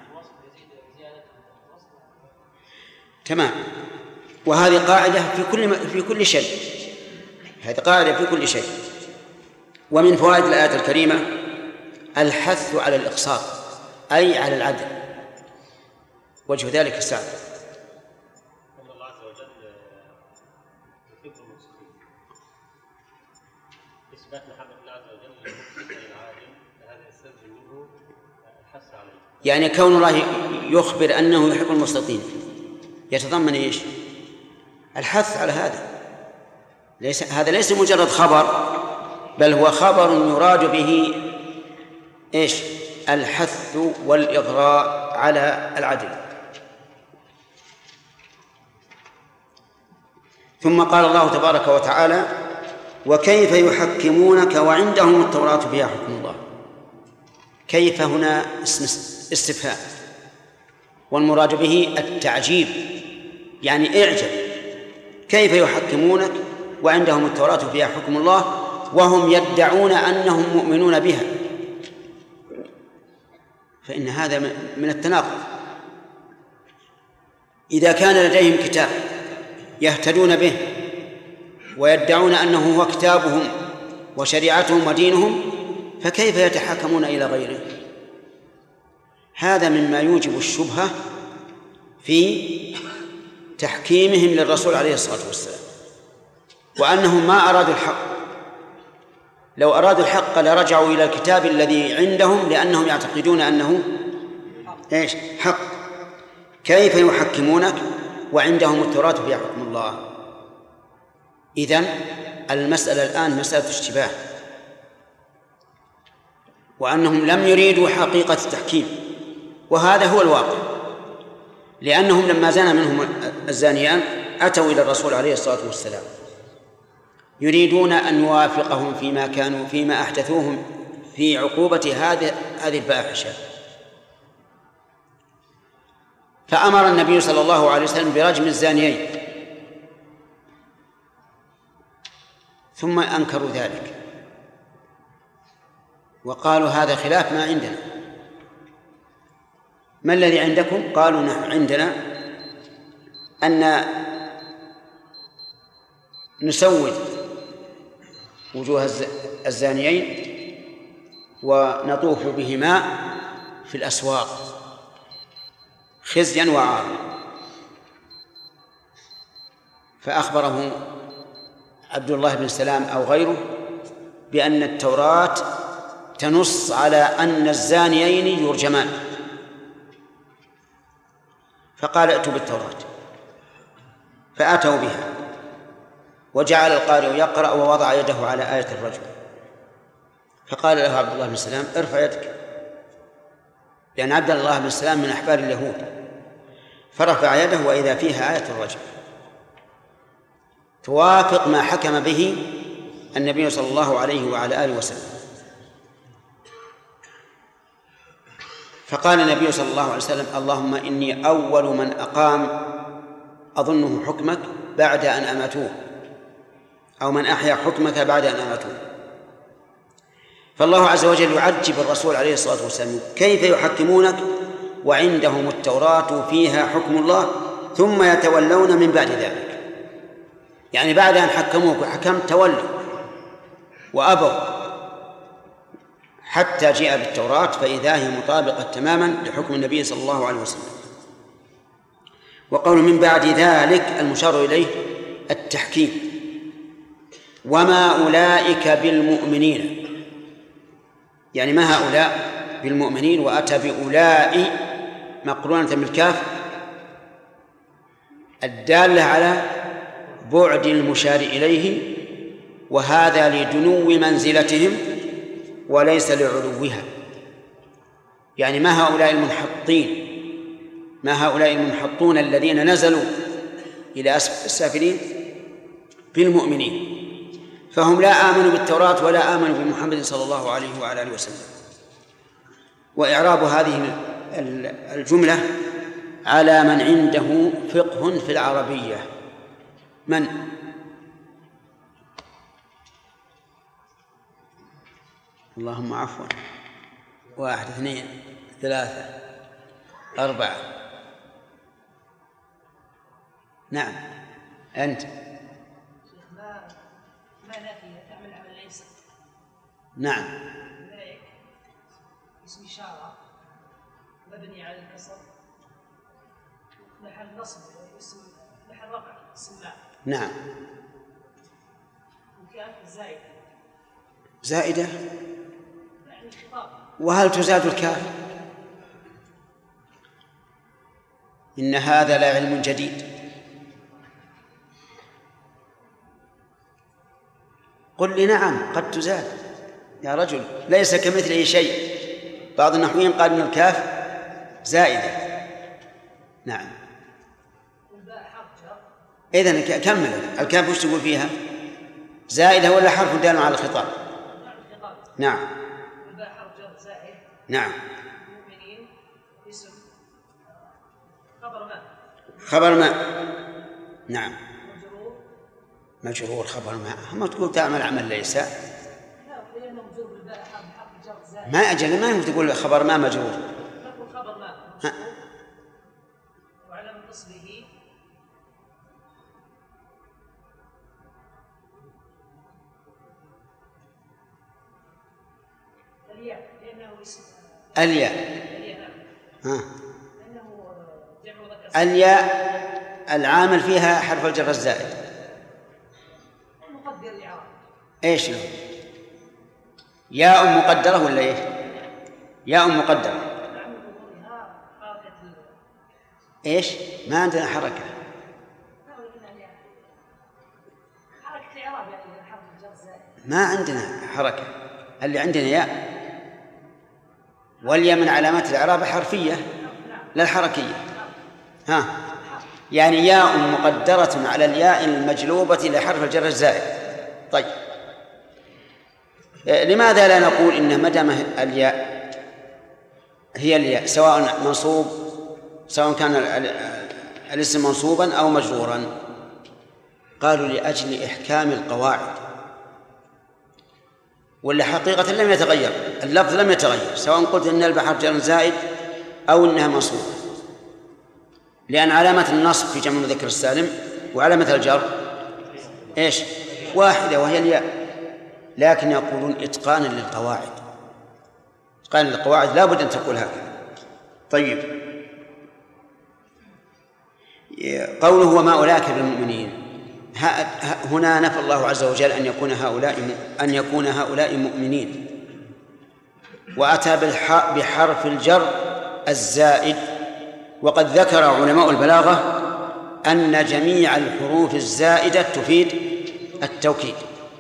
تمام. وهذه قاعدة في كل شيء، هذه قاعدة في كل شيء. ومن فوائد الآية الكريمة الحث على الإقساط، أي على العدل. وجه ذلك السعد أن الله عز وجل يحب المقسطين، إثبات محبة الله عز وجل للمقسط العادل، فهذا يستلزم منه الحث عليه. يعني كون الله يخبر أنه يحب المقسطين يتضمن إيش؟ الحث على هذا. هذا ليس مجرد خبر، بل هو خبر يراد به إيش؟ الحث والإغراء على العدل. ثم قال الله تبارك وتعالى: وكيف يحكمونك وعندهم التوراة فيها حكم الله. كيف هنا اسم استفهام، والمراد به التعجيب، يعني اعجب. كيف يحكمونك وعندهم التوراة فيها حكم الله وهم يدعون أنهم مؤمنون بها؟ فإن هذا من التناقض. إذا كان لديهم كتاب يهتدون به ويدعون أنه هو كتابهم وشريعتهم ودينهم، فكيف يتحاكمون إلى غيره؟ هذا مما يوجب الشبهة في تحكيمهم للرسول عليه الصلاة والسلام، وأنهم ما أرادوا الحق. لو أرادوا الحق لرجعوا إلى الكتاب الذي عندهم، لأنهم يعتقدون أنه حق. كيف يحكمونك وعندهم التوراة فيها حكم الله. إذن المسألة الآن مسألة اشتباه، وأنهم لم يريدوا حقيقة التحكيم، وهذا هو الواقع، لأنهم لما زنى منهم الزانيان أتوا إلى الرسول عليه الصلاة والسلام يريدون أن يوافقهم فيما أحدثوهم في عقوبة هذه الفاحشة. فأمر النبي صلى الله عليه وسلم برجم الزانيين، ثم أنكروا ذلك وقالوا هذا خلاف ما عندنا. ما الذي عندكم؟ قالوا نحن عندنا أن نسود وجوه الزانيين ونطوف بهما في الأسواق خزيا وعارا. فأخبره عبد الله بن سلام أو غيره بأن التوراة تنص على أن الزانيين يرجمان، فقال ائتوا بالتوراة، فأتوا بها، وجعل القارئ يقرأ ووضع يده على آية الرجم، فقال له عبد الله بن سلام ارفع يدك، لأن عبد الله بن سلام من أحبار اليهود، فرفع يده وإذا فيها آية الرجم توافق ما حكم به النبي صلى الله عليه وعلى آله وسلم. فقال النبي صلى الله عليه وسلم اللهم إني أول من أقام أظنه حكمك بعد أن أماتوه، أو من أحيا حكمك بعد أن أماتوه. فالله عز وجل يعجب الرسول عليه الصلاة والسلام كيف يحكمونك وعندهم التوراة فيها حكم الله ثم يتولون من بعد ذلك، يعني بعد أن حكموك وحكمت تولوا وأبوا، حتى جاء بالتوراة فإذا هي مطابقة تماما لحكم النبي صلى الله عليه وسلم. وقول من بعد ذلك المشار إليه التحكيم. وما أولئك بالمؤمنين، يعني ما هؤلاء بالمؤمنين، وأتى بأولئك مقرونة بالكاف الدالة على بعد المشار إليه، وهذا لدنو منزلتهم وليس لعلوها. يعني ما هؤلاء المنحطين، ما هؤلاء المنحطون الذين نزلوا إلى أسفل السافلين بالمؤمنين، فهم لا آمنوا بالتوراة ولا آمنوا بمحمد صلى الله عليه وعلى آله وسلم. وإعراب هذه الجملة على من عنده فقه في العربية. من؟ اللهم عفوا. 1 2 3 4. نعم أنت. ما نافية تعمل عمل ليس. نعم. ذلك اسم إشارة مبني على الكسر محل نصب اسم محل رفع اسم ما. نعم. وكانت زائدة. زائدة. يعني خطاب. وهل تزاد الكاف؟ إن هذا لعلم جديد. قل لي نعم قد تزاد يا رجل، ليس كمثله شيء. بعض النحويين قال إن الكاف زائدة. نعم. إذن كمل الكاف وش تقول فيها؟ زائدة ولا حرف دال على الخطاب؟ نعم. نعم. خبر ما. نعم. مجرور خبر ما تقول تعمل عمل ليس. ما أجل ما يمكن تقول خبر ما مجرور. خبر ما وعلى نصبه الياء لأنه اسم الياء. الياء العامل فيها حرف الجر الزائد. مقدر الإعراب. ايش ياء مقدرة ولا ايش؟ ياء مقدرة. ايش؟ ما عندنا حركة. إذا حرف الجر زائد. ما عندنا حركة، اللي عندنا ياء، والياء من علامات الإعراب حرفية لا الحركية. ها، يعني ياء مقدرة على الياء المجلوبة لحرف الجر الزائد. طيب، لماذا لا نقول إن ما دام الياء هي الياء سواء كان الاسم منصوبا أو مجرورا؟ قالوا لأجل إحكام القواعد، ولا حقيقة لم يتغير اللفظ، لم يتغير سواء قلت إن البحر جر زائد أو إنها منصوبة، لأن علامة النصب في جمع المذكر السالم وعلامة الجر إيش؟ واحدة وهي الياء، لكن يقولون إتقانا للقواعد، إتقانا للقواعد لا بد أن تقول هكذا. طيب، قوله وما أولئك بالمؤمنين، هنا نفى الله عز وجل أن يكون هؤلاء مؤمنين، وأتى بحرف الجر الزائد. وقد ذكر علماء البلاغة أن جميع الحروف الزائدة تفيد التوكيد،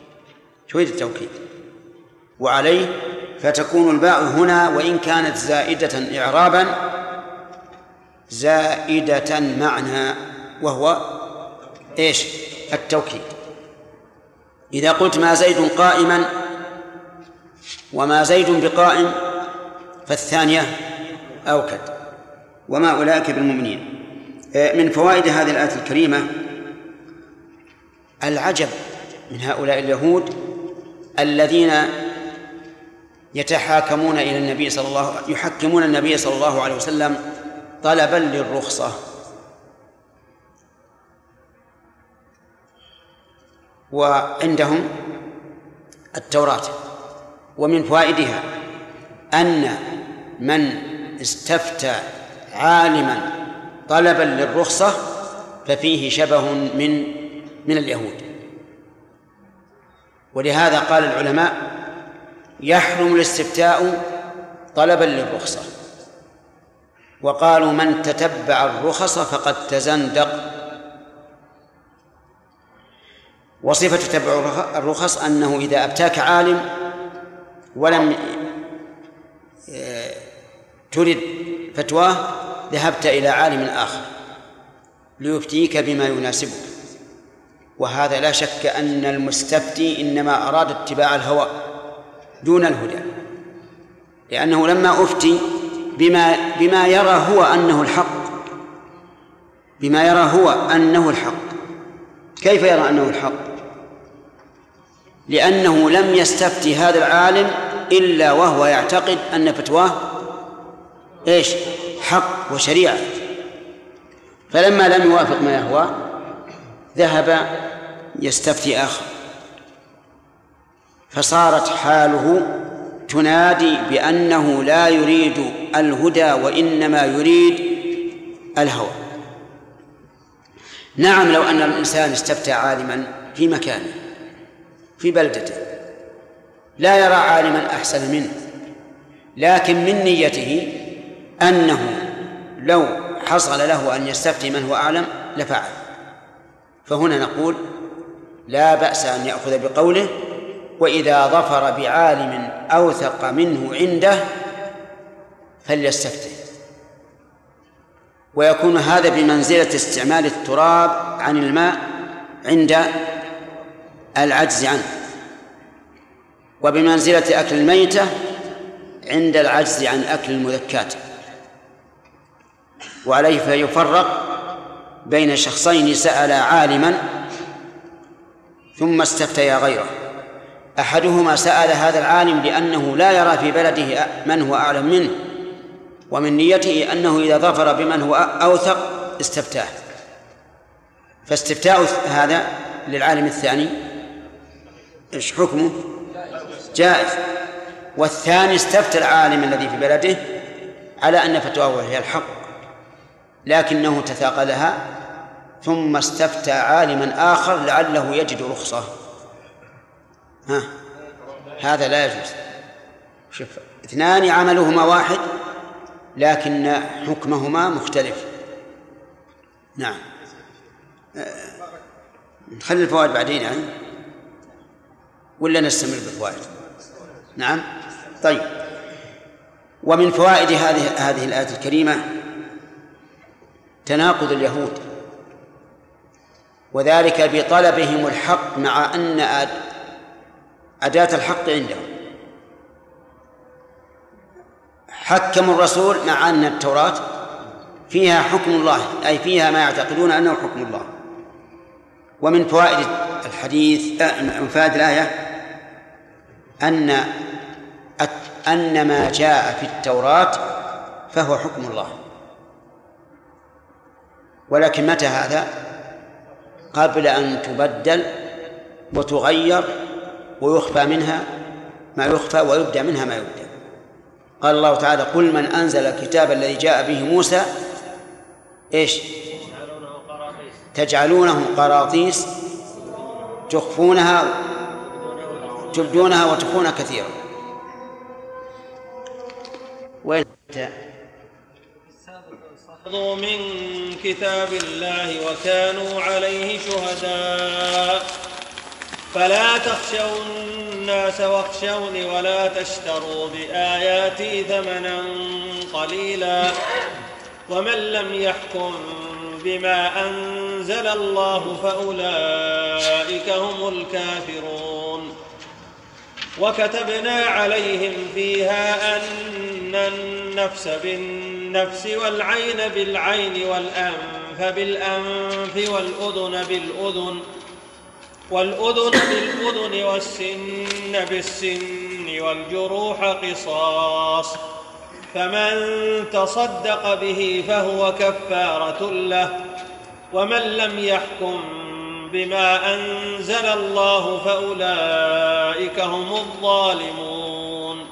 وعليه فتكون الباء هنا وإن كانت زائدة إعرابا زائدة معنى، وهو إيش؟ التوكيد. إذا قلت ما زيد قائما وما زيد بقائم فالثانية أوكد. وما أولئك بالمؤمنين. من فوائد هذه الآية الكريمة العجب من هؤلاء اليهود الذين يحكمون النبي صلى الله عليه وسلم طلبا للرخصة، وعندهم التوراة. ومن فوائدها أن من استفتى عالما طلبا للرخصة ففيه شبه من اليهود. ولهذا قال العلماء يحرم الاستفتاء طلبا للرخصة، وقالوا من تتبع الرخص فقد تزندق. وصفة تتبع الرخص أنه إذا أفتاك عالم ولم ترد فتواه ذهبت إلى عالم آخر ليفتيك بما يناسبك، وهذا لا شك أن المستفتي إنما أراد اتباع الهوى دون الهدى، لأنه لما أفتي بما يرى هو أنه الحق، كيف يرى أنه الحق؟ لأنه لم يستفتي هذا العالم إلا وهو يعتقد أن فتواه إيش؟ حق وشريعة، فلما لم يوافق ما يهوى ذهب يستفتي آخر، فصارت حاله تنادي بأنه لا يريد الهدى وإنما يريد الهوى. نعم، لو أن الإنسان استفتى عالما في مكانه في بلدته لا يرى عالما أحسن منه، لكن من نيته أنه لو حصل له أن يستفتي من هو أعلم لفعل، فهنا نقول لا بأس أن يأخذ بقوله، وإذا ظفر بعالم أوثق منه عنده فليستفتي. ويكون هذا بمنزلة استعمال التراب عن الماء عند العجز عنه، وبمنزلة أكل الميتة عند العجز عن أكل المذكات. وعليه فيفرق بين شخصين سألا عالما ثم استفتيا غيره، أحدهما سأل هذا العالم لأنه لا يرى في بلده من هو أعلم منه، ومن نيته أنه إذا ظفر بمن هو أوثق استفتاه، فاستفتاء هذا للعالم الثاني إيش حكمه؟ جائز. والثاني استفتى العالم الذي في بلده على أن فتواه هي الحق، لكنه تثاقلها ثم استفتى عالما آخر لعله يجد رخصة. هذا لا يجوز. شوف، اثنان عملهما واحد لكن حكمهما مختلف. نعم، نخلي الفوائد بعدين يعني. ولا نستمر بالفوائد؟ نعم. طيب، ومن فوائد هذه الآية الكريمة تناقض اليهود، وذلك بطلبهم الحق مع أن أداة الحق عندهم. حكموا الرسول مع أن التوراة فيها حكم الله، أي فيها ما يعتقدون أنه حكم الله. ومن فوائد الحديث من فوائد الآية أن ما جاء في التوراة فهو حكم الله، ولكن متى هذا؟ قبل أن تبدل وتغير ويخفى منها ما يخفى ويبدأ منها ما يبدأ. قال الله تعالى: قل من أنزل الكتاب الذي جاء به موسى إيش؟ تجعلونه قراطيس تبدونها وتخفون كثيرا. وين أخذوا من كتاب الله وكانوا عليه شهداء فلا تخشوا الناس واخشوني ولا تشتروا بآياتي ثمنا قليلا ومن لم يحكم بما أنزل الله فأولئك هم الكافرون. وكتبنا عليهم فيها أن النفس بالنفس والعين بالعين والأنف بالأنف والأذن بالأذن والسن بالسن والجروح قصاص، فمن تصدق به فهو كفارة له، ومن لم يحكم بما أنزل الله فأولئك هم الظالمون.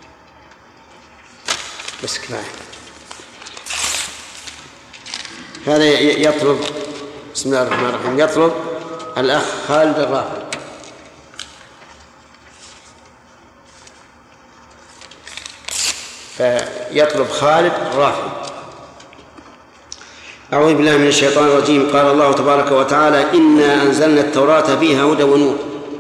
بس كفاية. هذا يطلب، بسم الله الرحمن الرحيم، يطلب الأخ خالد الرافع. فيطلب خالد الرافع. أعوذ بالله من الشيطان الرجيم. قال الله تبارك وتعالى: إنا أنزلنا التوراة فيها هدى ونور.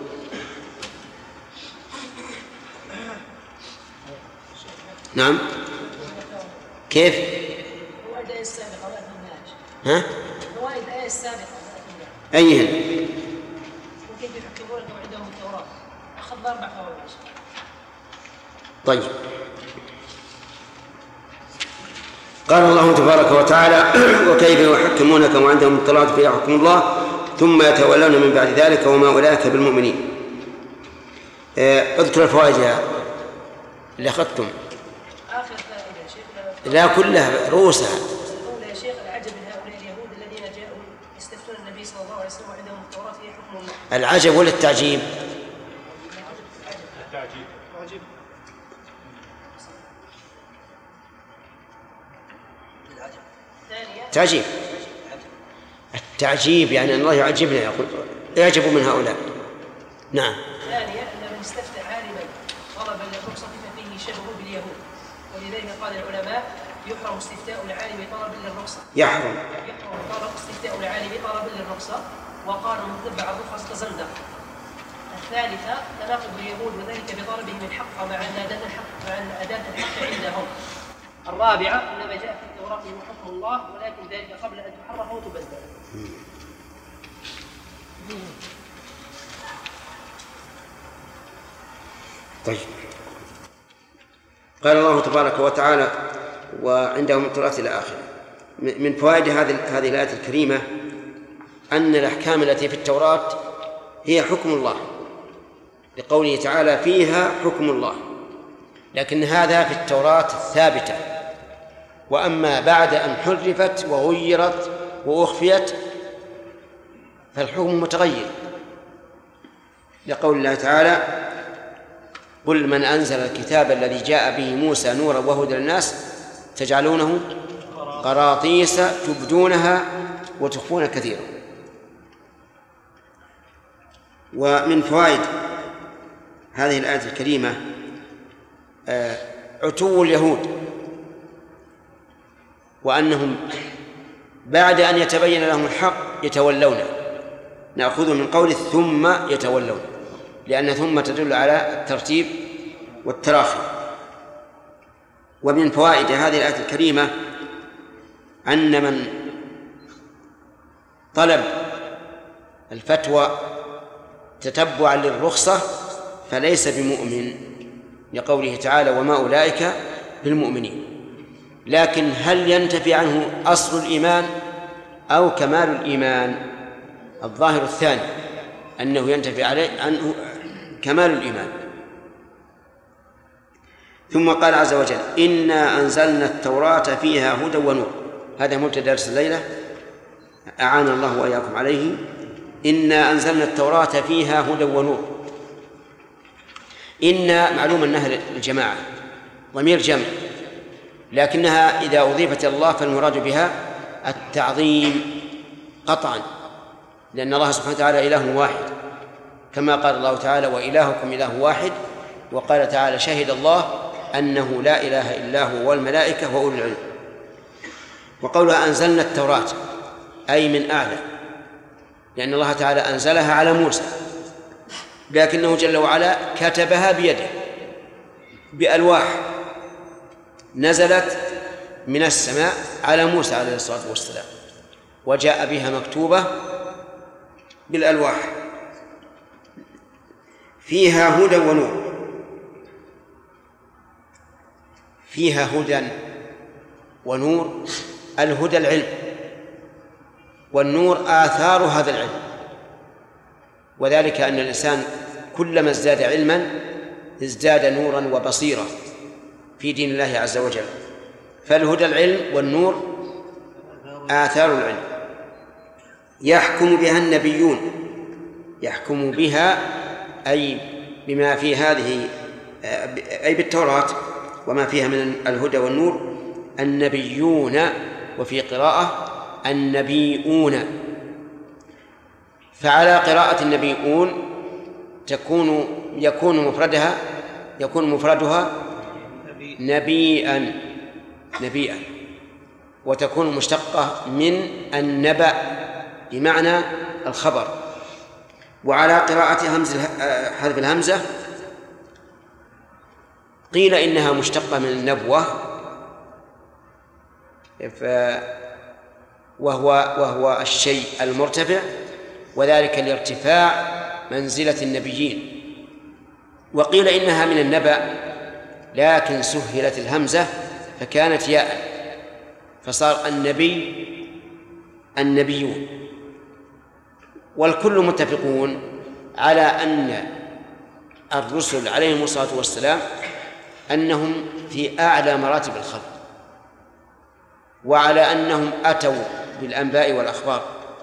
نعم. كيف؟ ها؟ أيهن؟ وكيف يحكمون أنهم عندهم التوراة؟ أخذنا 4 فوائد. طيب. قال الله تبارك وتعالى: وكيف يحكمونك وعندهم التوراة فيها حكم الله ثم يتولون من بعد ذلك وما أولئك بالمؤمنين. اذكر الفوائد اللي أخذتم. آخر فائدة شيخ. لا كلها رؤوسها. الأولى يا شيخ: العجب من هؤلاء اليهود الذين جاءوا يستفتون النبي صلى الله عليه وسلم وعندهم التوراة فيها حكم الله. العجب ولا التعجيب؟ تعجيب. التعجيب يعني أن الله يعجبنا، يقول يعجب من هؤلاء. نعم. ثانيا أن من استفتى عالما طلبا للرخصة ففيه شبه باليهود، ولذلك قال العلماء: يحرم استفتاء العالم طلبا للرخصة. يحرم استفتاء العالم طلبا للرخصة، وقال من تبع الرخص زندق. الثالثة تناقض اليهود وذلك بطلبهم الحق مع أن أداة الحق عندهم. الرابعة إنما جاء في التوراة حكم الله، ولكن ذلك قبل أن تحرف وتبدل. طيب. قال الله تبارك وتعالى: وعندهم التوراة إلى آخره. من فوائد هذه الآية الكريمة أن الأحكام التي في التوراة هي حكم الله، لقوله تعالى: فيها حكم الله، لكن هذا في التوراة الثابتة. وأما بعد أن حرفت وغيرت وأخفيت فالحكم متغير، لقول الله تعالى: قل من أنزل الكتاب الذي جاء به موسى نورا وهدى للناس تجعلونه قراطيس تبدونها وتخفون كثيرا. ومن فوائد هذه الآية الكريمة عتو اليهود، وأنهم بعد أن يتبين لهم الحق يتولون. نأخذ من قوله ثم يتولون، لأن ثم تدل على الترتيب والتراخي. ومن فوائد هذه الآية الكريمة أن من طلب الفتوى تتبعا للرخصة فليس بمؤمن، لقوله تعالى وما أولئك بالمؤمنين. لكن هل ينتفي عنه أصل الإيمان أو كمال الإيمان؟ الظاهر الثاني، أنه ينتفي عنه كمال الإيمان. ثم قال عز وجل إنا أنزلنا التوراة فيها هدى ونور. هذا مبتدأ درس الليلة، أعان الله وإياكم عليه. إنا أنزلنا التوراة فيها هدى ونور. إن معلوم أنها الجماعة ضمير جمع، لكنها إذا أضيفت إلى الله فالمراد بها التعظيم قطعا، لأن الله سبحانه وتعالى إله واحد، كما قال الله تعالى وإلهكم إله واحد، وقال تعالى شهد الله أنه لا إله إلا هو والملائكة وأولي العلم. وقولها أنزلنا التوراة أي من أعلى، لأن الله تعالى أنزلها على موسى، لكنه جل وعلا كتبها بيده بألواح نزلت من السماء على موسى عليه الصلاة والسلام، وجاء بها مكتوبة بالألواح. فيها هدى ونور. فيها هدى ونور. الهدى العلم، والنور آثار هذا العلم، وذلك أن الإنسان كلما ازداد علما ازداد نورا وبصيرة في دين الله عز وجل. فالهدى العلم والنور آثار العلم. يحكم بها النبيون. يحكم بها أي بما في هذه، أي بالتوراة وما فيها من الهدى والنور، النبيون، وفي قراءة النبيون. فعلى قراءة النبيون يكون مفردها نبيئا، وتكون مشتقة من النبأ بمعنى الخبر. وعلى قراءة حذف الهمزة قيل إنها مشتقة من النبوة، وهو الشيء المرتفع، وذلك لارتفاع منزلة النبيين. وقيل إنها من النبأ، لكن سهلت الهمزة فكانت ياء، فصار النبيون. والكل متفقون على أن الرسل عليهم الصلاة والسلام أنهم في أعلى مراتب الخلق، وعلى أنهم أتوا بالأنباء والأخبار،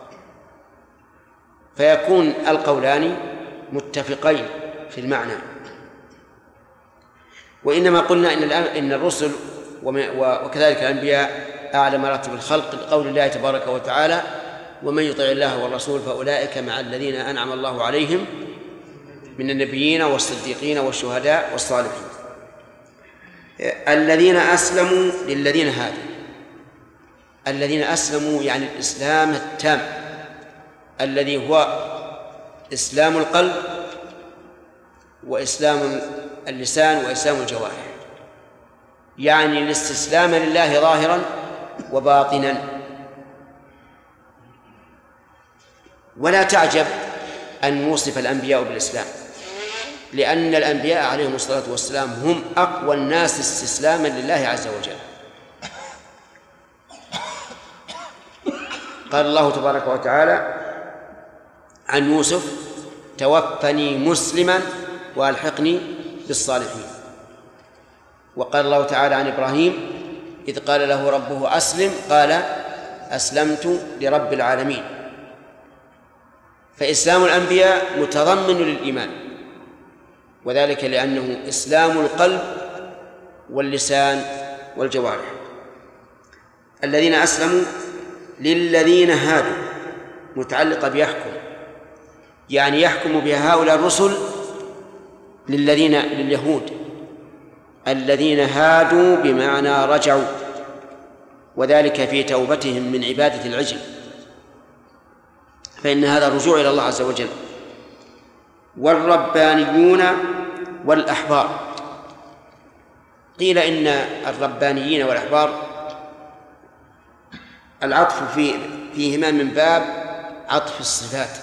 فيكون القولان متفقين في المعنى. وإنما قلنا إن الرسل وكذلك الأنبياء أعلى مراتب الخلق، لقول الله تبارك وتعالى ومن يطع الله والرسول فأولئك مع الذين أنعم الله عليهم من النبيين والصديقين والشهداء والصالحين. الذين أسلموا للذين هادوا. الذين أسلموا يعني الإسلام التام، الذي هو إسلام القلب وإسلام اللسان وإسلام الجوارح، يعني الاستسلام لله ظاهرا وباطنا. ولا تعجب أن نوصف الأنبياء بالإسلام، لأن الأنبياء عليهم الصلاة والسلام هم أقوى الناس استسلاما لله عز وجل. قال الله تبارك وتعالى عن يوسف توفني مسلما وألحقني بالصالحين. وقال الله تعالى عن إبراهيم إذ قال له ربه أسلم قال أسلمت لرب العالمين. فإسلام الأنبياء متضمن للإيمان، وذلك لأنه إسلام القلب واللسان والجوارح. الذين أسلموا للذين هادوا متعلقة بيحكم، يعني يحكم بها هؤلاء الرسل لليهود الذين هادوا بمعنى رجعوا، وذلك في توبتهم من عبادة العجل، فإن هذا الرجوع إلى الله عز وجل. والربانيون والأحبار. قيل إن الربانيين والأحبار العطف فيهما من باب عطف الصفات،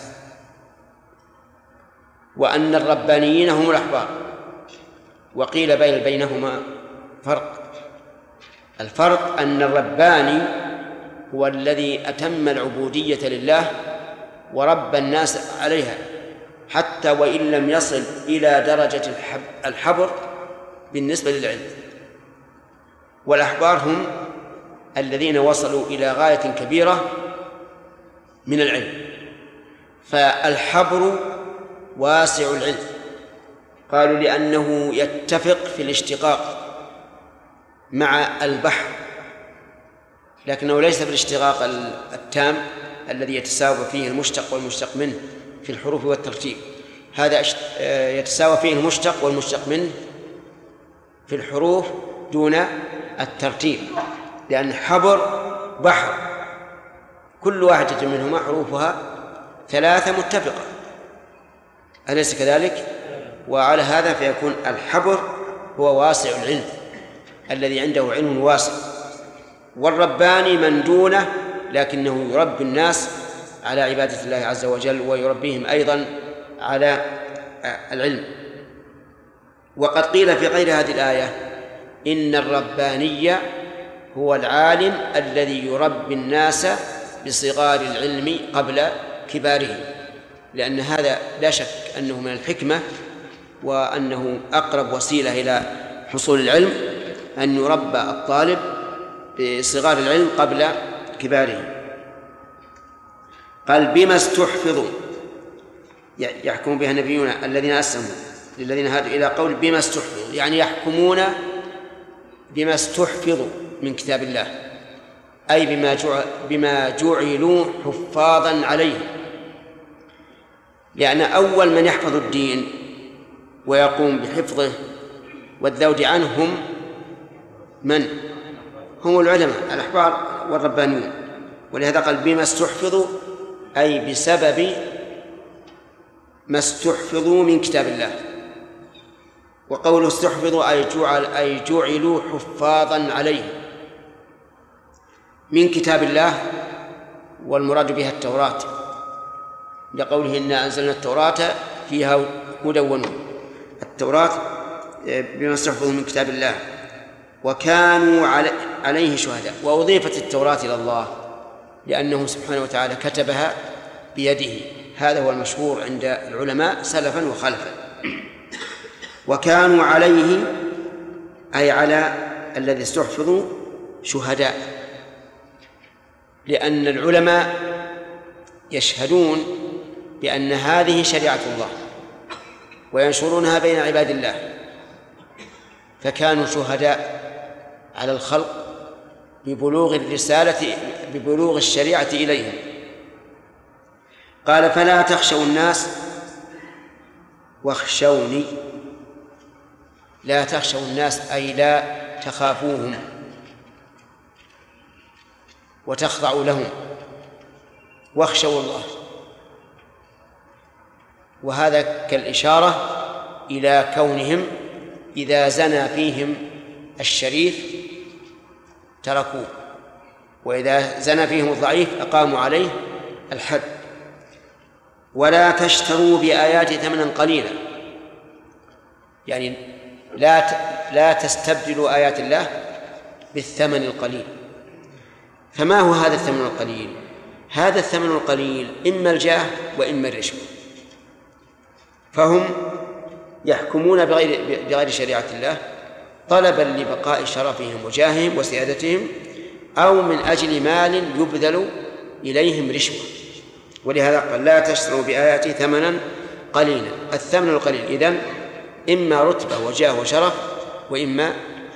وأن الربانيين هم الأحبار. وقيل بينهما فرق. الفرق أن الرباني هو الذي أتم العبودية لله وربى الناس عليها حتى وإن لم يصل إلى درجة الحبر بالنسبة للعلم، والأحبار هم الذين وصلوا إلى غاية كبيرة من العلم. فالحبر واسع العلم، قالوا لأنه يتفق في الاشتقاق مع البحر، لكنه ليس في الاشتقاق التام الذي يتساوى فيه المشتق والمشتق منه في الحروف والترتيب. هذا يتساوى فيه المشتق والمشتق منه في الحروف دون الترتيب، لأن حبر بحر كل واحدة منهما حروفها 3 متفقة، أليس كذلك؟ وعلى هذا فيكون الحبر هو واسع العلم الذي عنده علم واسع، والرباني من دونه لكنه يربي الناس على عبادة الله عز وجل ويربيهم أيضا على العلم. وقد قيل في غير هذه الآية إن الرباني هو العالم الذي يربي الناس بصغار العلم قبل كباره، لأن هذا لا شك أنه من الحكمة وأنه أقرب وسيلة إلى حصول العلم أن يربى الطالب بصغار العلم قبل كباره. قال بما استحفظوا، يحكم بها النبيون الذين أسلموا للذين هادوا إلى قول بما استحفظوا، يعني يحكمون بما استحفظوا من كتاب الله، أي بما جعلوا حفاظا عليه، لأن أول من يحفظ الدين ويقوم بحفظه والذود عنه هم العلماء الأحبار والربانيون. ولهذا قال بما استحفظوا أي بسبب ما استحفظوا من كتاب الله. وقوله استحفظوا أي جعلوا حفاظا عليه من كتاب الله، والمراد بها التوراة، لقوله إنا أنزلنا التوراة فيها هدى ونور. التوراة بما استحفظوا من كتاب الله وكانوا عليه شهداء. وأضيفت التوراة إلى الله لأنه سبحانه وتعالى كتبها بيده، هذا هو المشهور عند العلماء سلفا وخلفا. وكانوا عليه أي على الذي استحفظوا شهداء، لأن العلماء يشهدون بأن هذه شريعة الله وينشرونها بين عباد الله، فكانوا شهداء على الخلق ببلوغ الرسالة ببلوغ الشريعة إليهم. قال فلا تخشوا الناس واخشوني. لا تخشوا الناس أي لا تخافوهم وتخضعوا لهم، واخشوا الله. وهذا كالإشارة إلى كونهم إذا زنى فيهم الشريف تركوه، وإذا زنى فيهم الضعيف أقاموا عليه الحد. ولا تشتروا بآياتي ثمنا قليلا، يعني لا تستبدلوا آيات الله بالثمن القليل. فما هو هذا الثمن القليل؟ هذا الثمن القليل إما الجاه وإما الرشوة، فهم يحكمون بغير شريعة الله طلبا لبقاء شرفهم وجاههم وسيادتهم، أو من أجل مال يبذل إليهم رشوة. ولهذا قال لا تشتروا بآياتي ثمنا قليلا. الثمن القليل إذن إما رتبة وجاه وشرف، وإما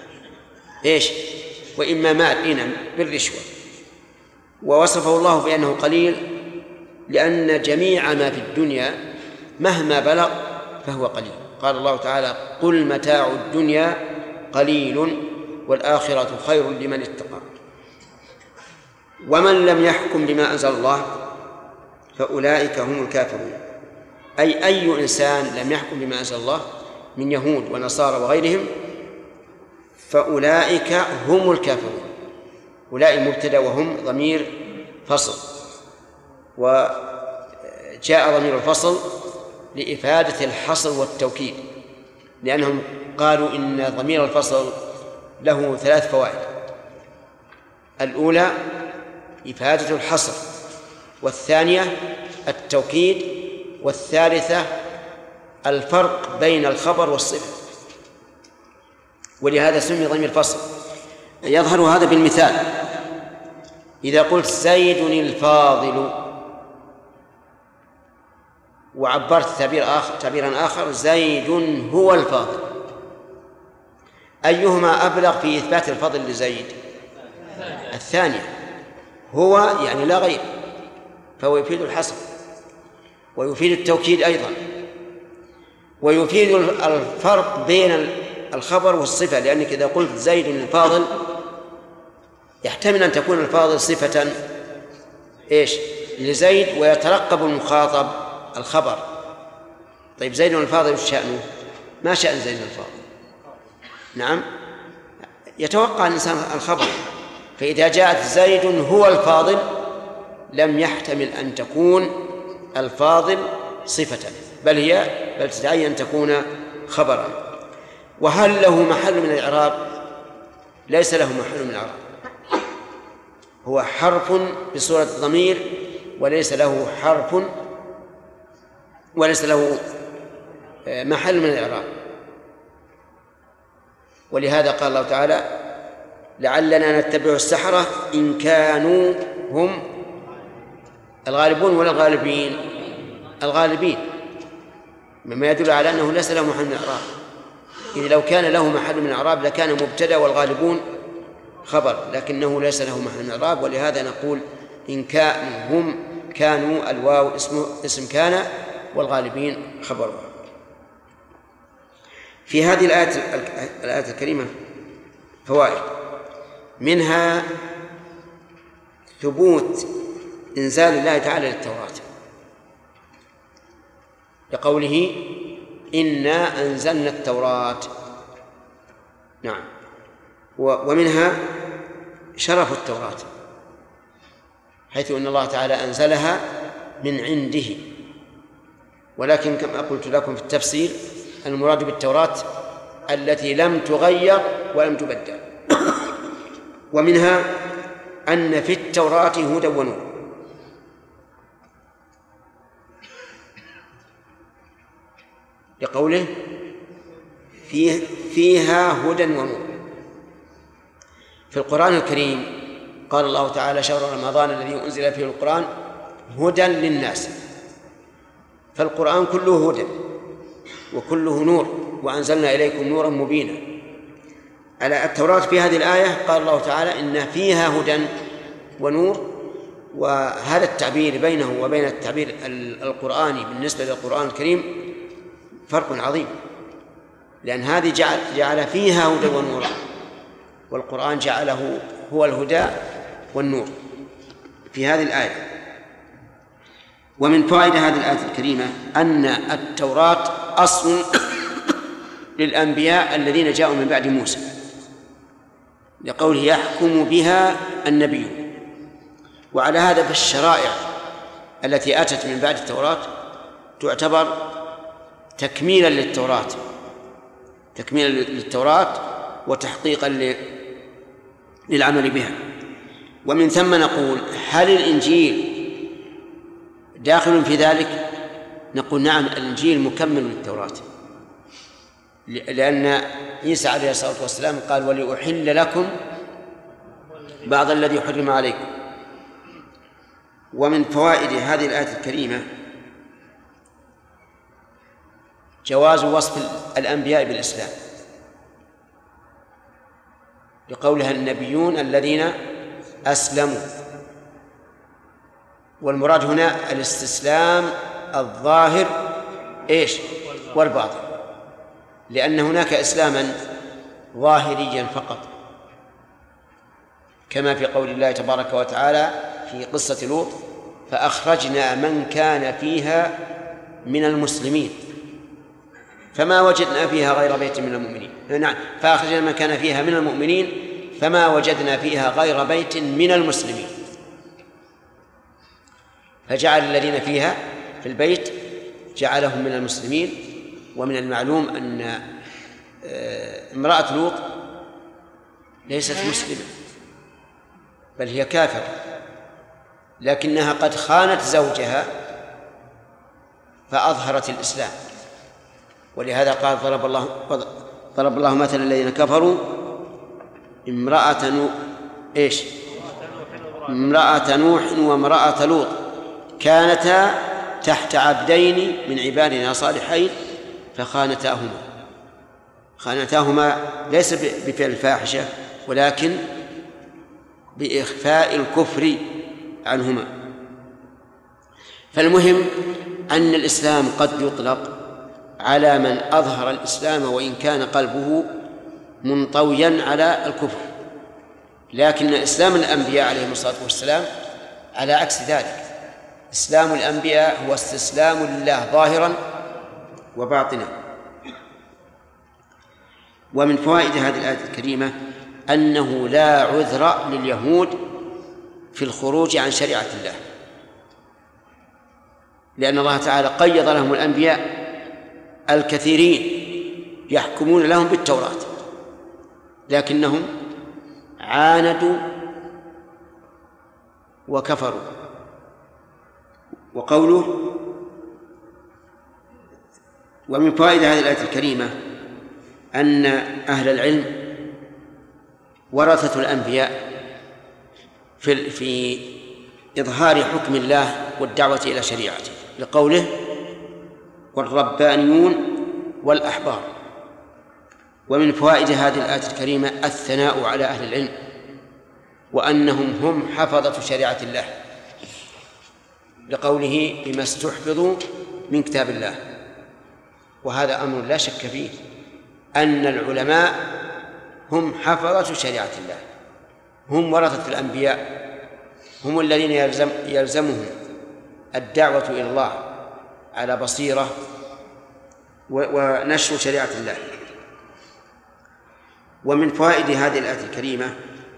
وإما مال بالرشوة. ووصفه الله بأنه قليل لأن جميع ما في الدنيا مهما بلغ فهو قليل. قال الله تعالى قل متاع الدنيا قليل والآخرة خير لمن اتقى. ومن لم يحكم بما أنزل الله فأولئك هم الكافرون. أي إنسان لم يحكم بما أنزل الله من يهود ونصارى وغيرهم فأولئك هم الكافرون. أولئك مبتدأ وهم ضمير فصل، وجاء ضمير الفصل لإفادة الحصر والتوكيد، لأنهم قالوا إن ضمير الفصل له 3 فوائد: الأولى إفادة الحصر، والثانية التوكيد، والثالثة الفرق بين الخبر والصفة، ولهذا سمي ضمير الفصل. يظهر هذا بالمثال: إذا قلت زيد الفاضل وعبرت تعبيرا آخر زيد هو الفاضل، أيهما أبلغ في إثبات الفضل لزيد؟ الثانية، هو يعني لا غير، فهو يفيد الحصر ويفيد التوكيد أيضا، ويفيد الفرق بين الخبر والصفة، لأنك إذا قلت زيد الفاضل يحتمل أن تكون الفاضل صفة لزيد، ويترقب المخاطب الخبر. طيب زيد الفاضل وش شأنه؟ ما شأن زيد الفاضل؟ نعم، يتوقع الإنسان الخبر، فإذا جاءت زيد هو الفاضل لم يحتمل أن تكون الفاضل صفة، بل تتعين أن تكون خبرا. وهل له محل من الإعراب؟ ليس له محل من الإعراب، هو حرف بصورة الضمير، وليس له محل من الإعراب. ولهذا قال الله تعالى: لعلنا نتبع السحرة إن كانوا هم الغالبون ولا الغالبين؟ الغالبين، مما يدل على أنه ليس له محل من الإعراب. إذ لو كان له محل من الإعراب لكان مبتدأ والغالبون خبر، لكنه ليس له محل من الإعراب، ولهذا نقول إن هم كانوا الواو اسم كان والغالبين خبر. في هذه الآية الكريمة فوائد، منها ثبوت إنزال الله تعالى للتوراة لقوله إنا أنزلنا التوراة. نعم، ومنها شرف التوراة، حيث أن الله تعالى أنزلها من عنده، ولكن كما قلت لكم في التفسير المراد بالتوراة التي لم تغير ولم تبدل. ومنها أن في التوراة هدى ونور، لقوله فيها هدى ونور. في القرآن الكريم قال الله تعالى: شهر رمضان الذي أنزل فيه القرآن هدى للناس، فالقرآن كله هدى وكله نور، وأنزلنا إليكم نورا مبينا. على التوراة في هذه الآية قال الله تعالى إن فيها هدى ونور، وهذا التعبير بينه وبين التعبير القرآني بالنسبة للقرآن الكريم فرق عظيم، لأن هذه جعل فيها هدى ونور، والقرآن جعله هو الهدى والنور في هذه الآية. ومن فوائد هذه الآية الكريمة أن التوراة أصل للأنبياء الذين جاءوا من بعد موسى، لقوله يحكم بها النبيون. وعلى هذا فالشرائع التي أتت من بعد التوراة تعتبر تكميلا للتوراة وتحقيقا للعمل بها. ومن ثم نقول: هل الإنجيل داخل في ذلك؟ نقول: نعم، الإنجيل مكمل للتوراة، لأن عيسى عليه الصلاة والسلام قال: ولأحل لكم بعض الذي حرم عليكم. ومن فوائد هذه الآية الكريمة جواز وصف الأنبياء بالإسلام، لقولها النبيون الذين أسلموا، والمراد هنا الاستسلام الظاهر والباطن، لأن هناك إسلاما ظاهريا فقط، كما في قول الله تبارك وتعالى في قصة لوط: فأخرجنا من كان فيها من المسلمين، فما وجدنا فيها غير بيت من المؤمنين. نعم، فأخرجنا من كان فيها من المؤمنين فما وجدنا فيها غير بيت من المسلمين، فجعل الذين فيها في البيت جعلهم من المسلمين. ومن المعلوم أن امرأة لوط ليست مسلمة بل هي كافرة، لكنها قد خانت زوجها فأظهرت الإسلام، ولهذا قال ضرب الله مثلا الذين كفروا امرأة نوح وامرأة لوط كانتا تحت عبدين من عبادنا صالحين خانتاهما ليس بفعل الفاحشة ولكن بإخفاء الكفر عنهما. فالمهم أن الإسلام قد يطلق على من أظهر الإسلام وإن كان قلبه منطويا على الكفر، لكن إسلام الأنبياء عليهم الصلاة والسلام على عكس ذلك. إسلام الأنبياء هو استسلام لله ظاهرا وباطنا. ومن فوائد هذه الآية الكريمة أنه لا عذر لليهود في الخروج عن شريعة الله، لأن الله تعالى قيض لهم الأنبياء الكثيرين يحكمون لهم بالتوراة، لكنهم عاندوا وكفروا. وقوله ومن فوائد هذه الآية الكريمة أن أهل العلم ورثة الأنبياء في إظهار حكم الله والدعوة إلى شريعته، لقوله والربانيون والأحبار. ومن فوائد هذه الآية الكريمة الثناء على أهل العلم وأنهم هم حفظة شريعة الله، لقوله بما استحفظوا من كتاب الله. وهذا أمر لا شك فيه أن العلماء هم حفظة شريعة الله، هم ورثة الأنبياء، هم الذين يلزمهم الدعوة إلى الله على بصيرة ونشر شريعة الله. ومن فوائد هذه الآية الكريمة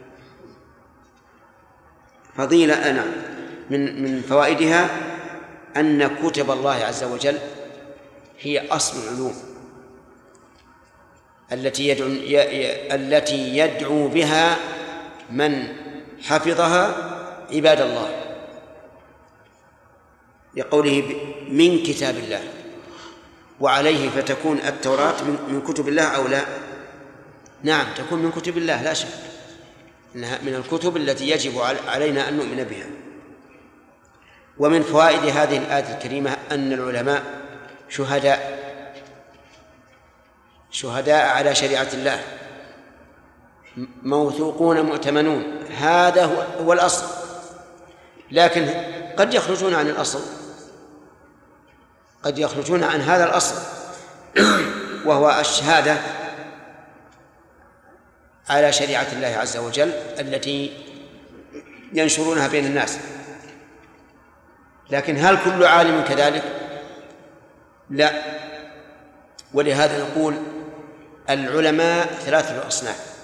فضيلة من فوائدها أن كتب الله عز وجل هي أصل العلوم التي يدعو بها من حفظها عباد الله، لقوله من كتاب الله، وعليه فتكون التوراة من كتب الله أو لا؟ نعم، تكون من كتب الله لا شك، إنها من الكتب التي يجب علينا أن نؤمن بها. ومن فوائد هذه الآية الكريمة أن العلماء شهداء على شريعة الله، موثوقون مؤتمنون، هذا هو الأصل. لكن قد يخرجون عن الأصل، قد يخرجون عن هذا الأصل وهو الشهادة على شريعة الله عز وجل التي ينشرونها بين الناس. لكن هل كل عالم كذلك؟ لا. ولهذا نقول العلماء ثلاثة أصناف: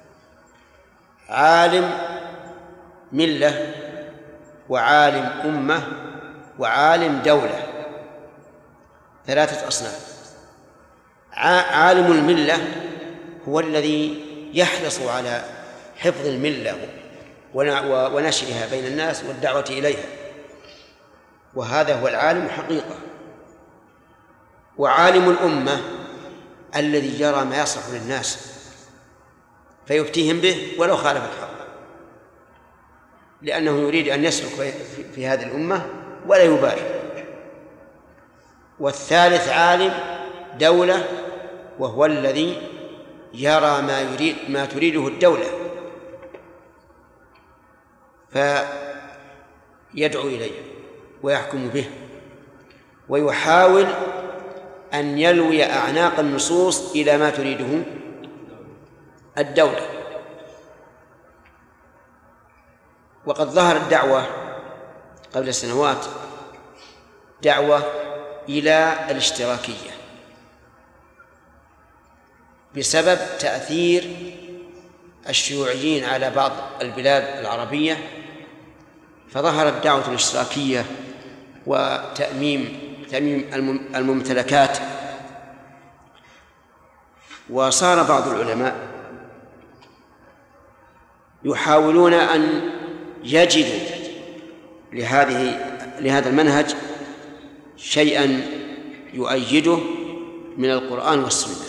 عالم ملة، وعالم أمة، وعالم دولة، ثلاثة أصناف. عالم الملة هو الذي يحرص على حفظ الملة ونشرها بين الناس والدعوة إليها، وهذا هو العالم حقيقة. وعالم الأمة الذي يرى ما يصلح للناس فيفتيهم به ولو خالف الحق، لأنه يريد أن يسلك في هذه الأمة ولا يبالي. والثالث عالم دولة، وهو الذي يرى ما تريده الدولة فيدعو إليه ويحكم به، ويحاول أن يلوي أعناق النصوص إلى ما تريده الدولة. وقد ظهرت دعوة قبل سنوات، دعوة إلى الاشتراكية بسبب تأثير الشيوعيين على بعض البلاد العربية، فظهرت دعوة الاشتراكية وتأميم الممتلكات. وصار بعض العلماء يحاولون أن يجدوا لهذا المنهج شيئا يؤيده من القرآن والسنة،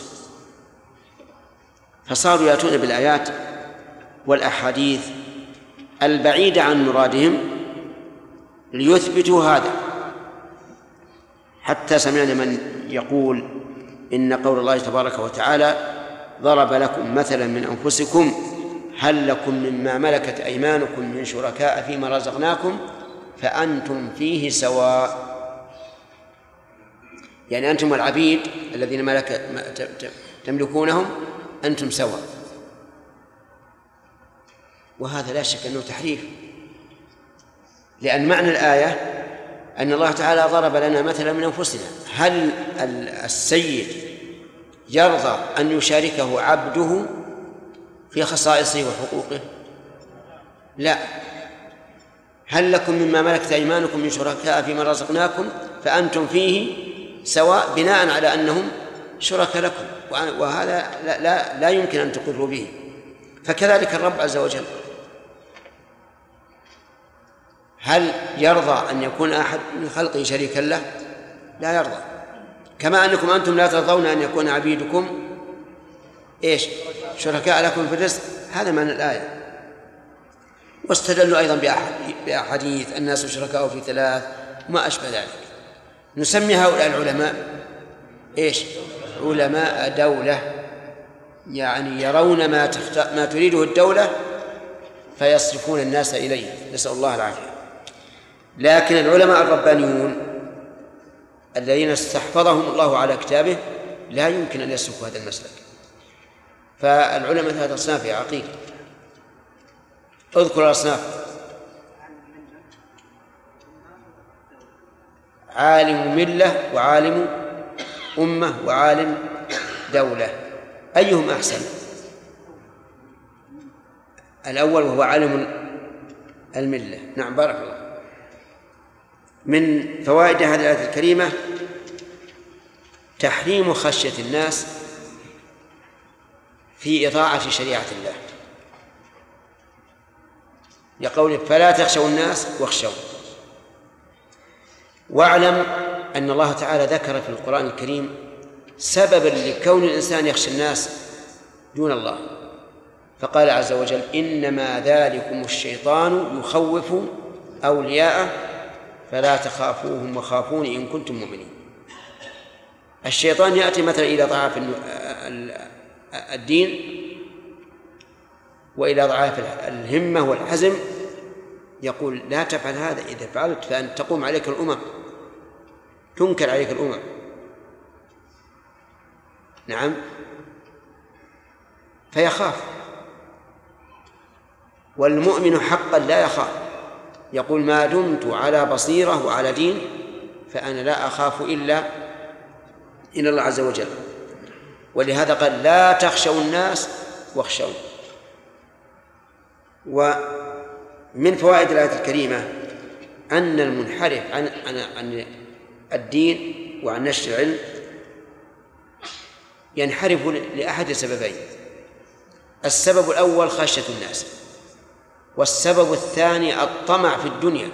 فصاروا يأتون بالآيات والأحاديث البعيدة عن مرادهم ليثبتوا هذا. حتى سمعنا من يقول إن قول الله تبارك وتعالى ضرب لكم مثلا من أنفسكم هل لكم مما ملكت أيمانكم من شركاء فيما رزقناكم فأنتم فيه سواء، يعني أنتم العبيد الذين تملكونهم أنتم سواء. وهذا لا شك أنه تحريف، لأن معنى الآية أن الله تعالى ضرب لنا مثلا من أنفسنا. هل السيد يرضى أن يشاركه عبده في خصائصه وحقوقه؟ لا. هل لكم مما ملكت أيمانكم من شركاء فيما رزقناكم فأنتم فيه سواء، بناء على أنهم شركاء لكم، وهذا لا يمكن أن تقروا به. فكذلك الرب عز وجل، هل يرضى أن يكون أحد من خلقه شريكا له؟ لا يرضى. كما أنكم أنتم لا ترضون أن يكون عبيدكم شركاء لكم في الرزق. هذا معنى الآية. واستدلوا أيضا بأحاديث الناس شركاء في ثلاث وما أشبه ذلك. نسمي هؤلاء العلماء علماء دولة، يعني يرون ما تريده الدولة فيصرفون الناس إليه، نسأل الله العافية. لكن العلماء الربانيون الذين استحفظهم الله على كتابه لا يمكن أن يسلكوا هذا المسلك. فالعلماء ثلاثة أصناف يا عقيل، اذكر الأصناف: عالم ملة، وعالم أمة، وعالم دولة. أيهم أحسن؟ الأول وهو عالم الملة. نعم، بارك الله. من فوائد هذه الآية الكريمة تحريم خشية الناس في إطاعة شريعة الله، لقوله فلا تخشوا الناس واخشوا. واعلم أن الله تعالى ذكر في القرآن الكريم سببا لكون الإنسان يخشى الناس دون الله، فقال عز وجل إنما ذلكم الشيطان يخوف أولياءه فلا تخافوهم وخافون إن كنتم مؤمنين. الشيطان يأتي مثلا إلى ضعاف الدين وإلى ضعاف الهمة والحزم، يقول لا تفعل هذا، إذا فعلت فأن تقوم عليك الأمم، تنكر عليك الأمم. نعم، فيخاف. والمؤمن حقا لا يخاف، يقول ما دمت على بصيرة وعلى دين فأنا لا أخاف إلا الله عز وجل. ولهذا قال لا تخشوا الناس واخشوا. ومن فوائد الآية الكريمة أن المنحرف عن الدين وعن نشر العلم ينحرف لأحد سببين: السبب الأول خشية الناس، والسبب الثاني الطمع في الدنيا.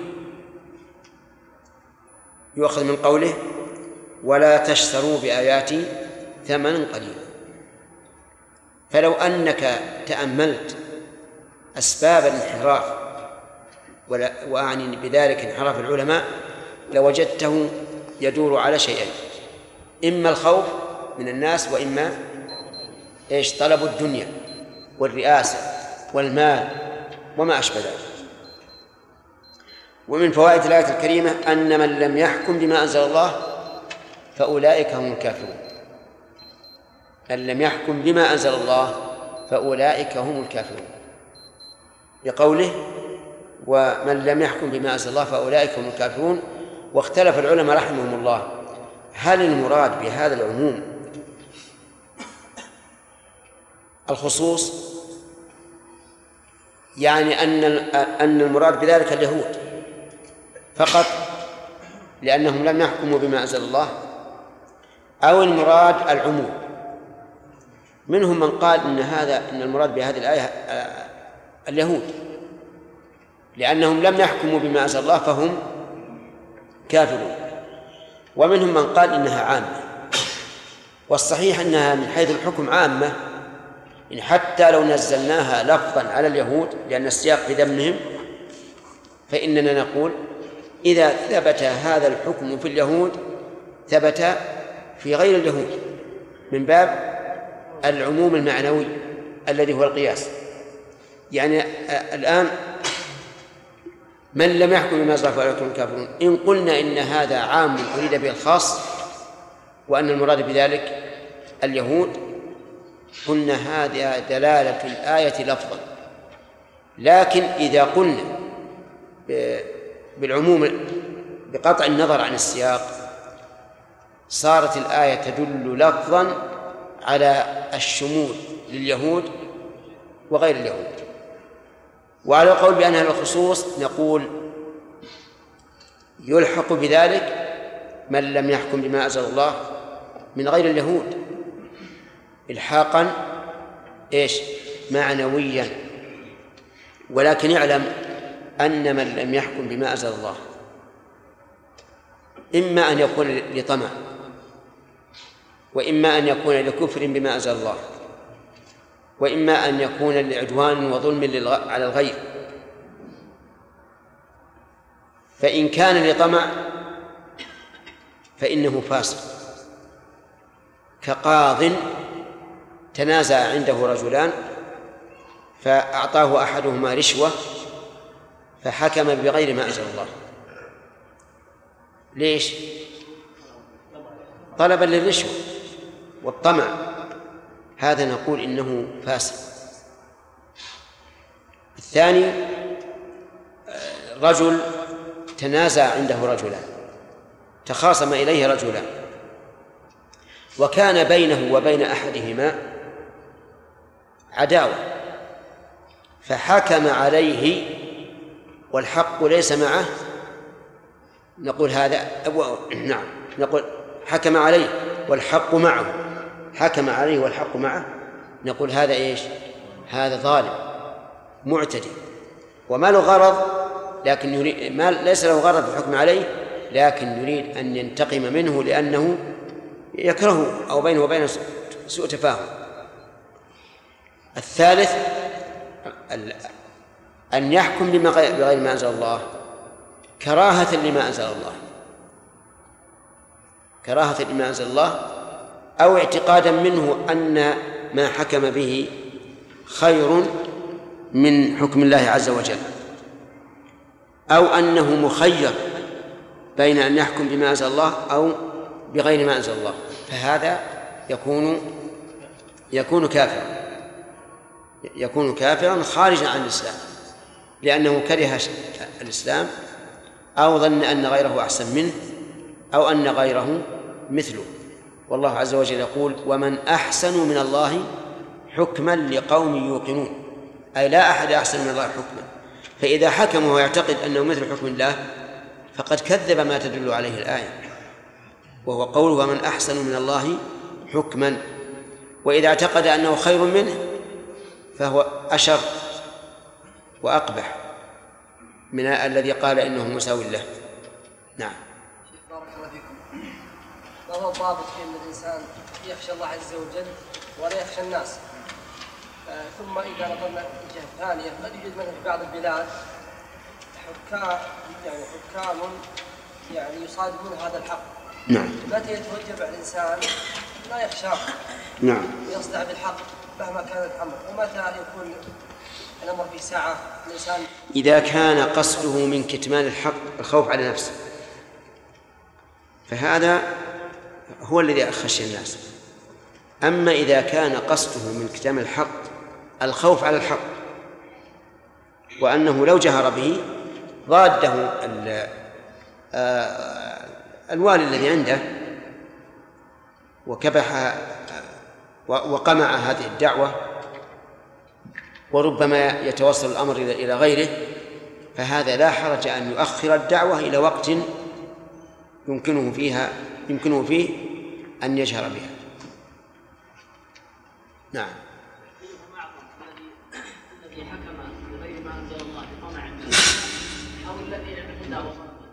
يؤخذ من قوله ولا تشتروا بآياتي ثمنا قليلا. فلو أنك تأملت أسباب الانحراف، وأعني بذلك انحراف العلماء، لوجدته يدور على شيئين: إما الخوف من الناس، وإما طلب الدنيا والرئاسة والمال وما أشبه ذلك. ومن فوائد الآية الكريمة أن من لم يحكم بما أنزل الله فأولئك هم الكافرون. من لم يحكم بما أنزل الله فأولئك هم الكافرون، بقوله ومن لم يحكم بما أنزل الله فأولئك هم الكافرون. واختلف العلماء رحمهم الله هل المراد بهذا العموم الخصوص؟ يعني أن المراد بذلك اليهود فقط لأنهم لم يحكموا بما أنزل الله، أو المراد العموم؟ منهم من قال إن المراد بهذه الآية اليهود لأنهم لم يحكموا بما أنزل الله فهم كافرون، ومنهم من قال إنها عامة. والصحيح أنها من حيث الحكم عامة، إن حتى لو نزلناها لفظا على اليهود لأن السياق في ذمهم، فإننا نقول إذا ثبت هذا الحكم في اليهود ثبت في غير اليهود من باب العموم المعنوي الذي هو القياس. يعني الآن من لم يحكم بما أنزل الله فأولئك هم الكافرون، إن قلنا إن هذا عام أريد به الخاص وأن المراد بذلك اليهود، قلنا هذا دلالة الآية لفظا. لكن إذا قلنا بالعموم بقطع النظر عن السياق صارت الآية تدل لفظا على الشمول لليهود وغير اليهود. وعلى القول بأنها الخصوص نقول يلحق بذلك من لم يحكم بما أنزل الله من غير اليهود إلحاقا معنويا. ولكن يعلم أن من لم يحكم بما أنزل الله إما أن يكون لطمع، وإما أن يكون لكفر بما أنزل الله، وإما أن يكون لعدوان وظلم على الغير. فإن كان لطمع فإنه فاسق، كقاض تنازع عنده رجلان فأعطاه أحدهما رشوة فحكم بغير ما أنزل الله. ليش؟ طلبا للرشوة والطمع، هذا نقول إنه فاسق. الثاني رجل تنازع عنده رجلان، تخاصم إليه رجلان، وكان بينه وبين أحدهما عداوة فحكم عليه والحق ليس معه، نقول هذا نعم، نقول حكم عليه والحق معه، حكم عليه والحق معه، نقول هذا هذا ظالم معتدي وما له غرض، لكن يريد ما ليس له غرض في الحكم عليه، لكن يريد أن ينتقم منه لأنه يكرهه أو بينه وبينه سوء تفاهم. الثالث أن يحكم بغير ما أنزل الله كراهة لما أنزل الله، كراهة لما أنزل الله، أو اعتقادا منه أن ما حكم به خير من حكم الله عز وجل، أو أنه مخير بين أن يحكم بما أنزل الله أو بغير ما أنزل الله، فهذا يكون كافرا خارجا عن الإسلام، لأنه كره الإسلام أو ظن أن غيره أحسن منه أو أن غيره مثله. والله عز وجل يقول: ومن أحسن من الله حكما لقوم يوقنون، أي لا أحد أحسن من الله حكما. فإذا حكم ويعتقد أنه مثل حكم الله فقد كذب ما تدل عليه الآية، وهو قوله: ومن أحسن من الله حكما. وإذا اعتقد أنه خير منه فهو أشر وأقبح من الذي قال إنه مساوي له. نعم. بارك الله فيكم. ما هو الضابط في أن الإنسان يخشى الله عز وجل ولا يخشى الناس؟ ثم إذا نظرنا جهة ثانية قد يوجد مثلا في بعض البلاد حكام يصادمون هذا الحق. نعم. متى يتوجب على الإنسان لا يخشاه؟ نعم. يصدع بالحق مهما كان الأمر، ومتى يكون الأمر في ساعة الإنسان؟ إذا كان قصده من كتمان الحق الخوف على نفسه فهذا هو الذي خشي الناس. أما إذا كان قصده من كتمان الحق الخوف على الحق وأنه لو جهر به ضاده الوالي الذي عنده وكبح وقمع هذه الدعوة، وربما يتوصل الأمر إلى غيره، فهذا لا حرج أن يؤخر الدعوة إلى وقت يمكنه فيه أن يجهر بها. نعم. الذي حكم بغير ما أنزل الله بطمع الناس أو الذي عنده دعوة؟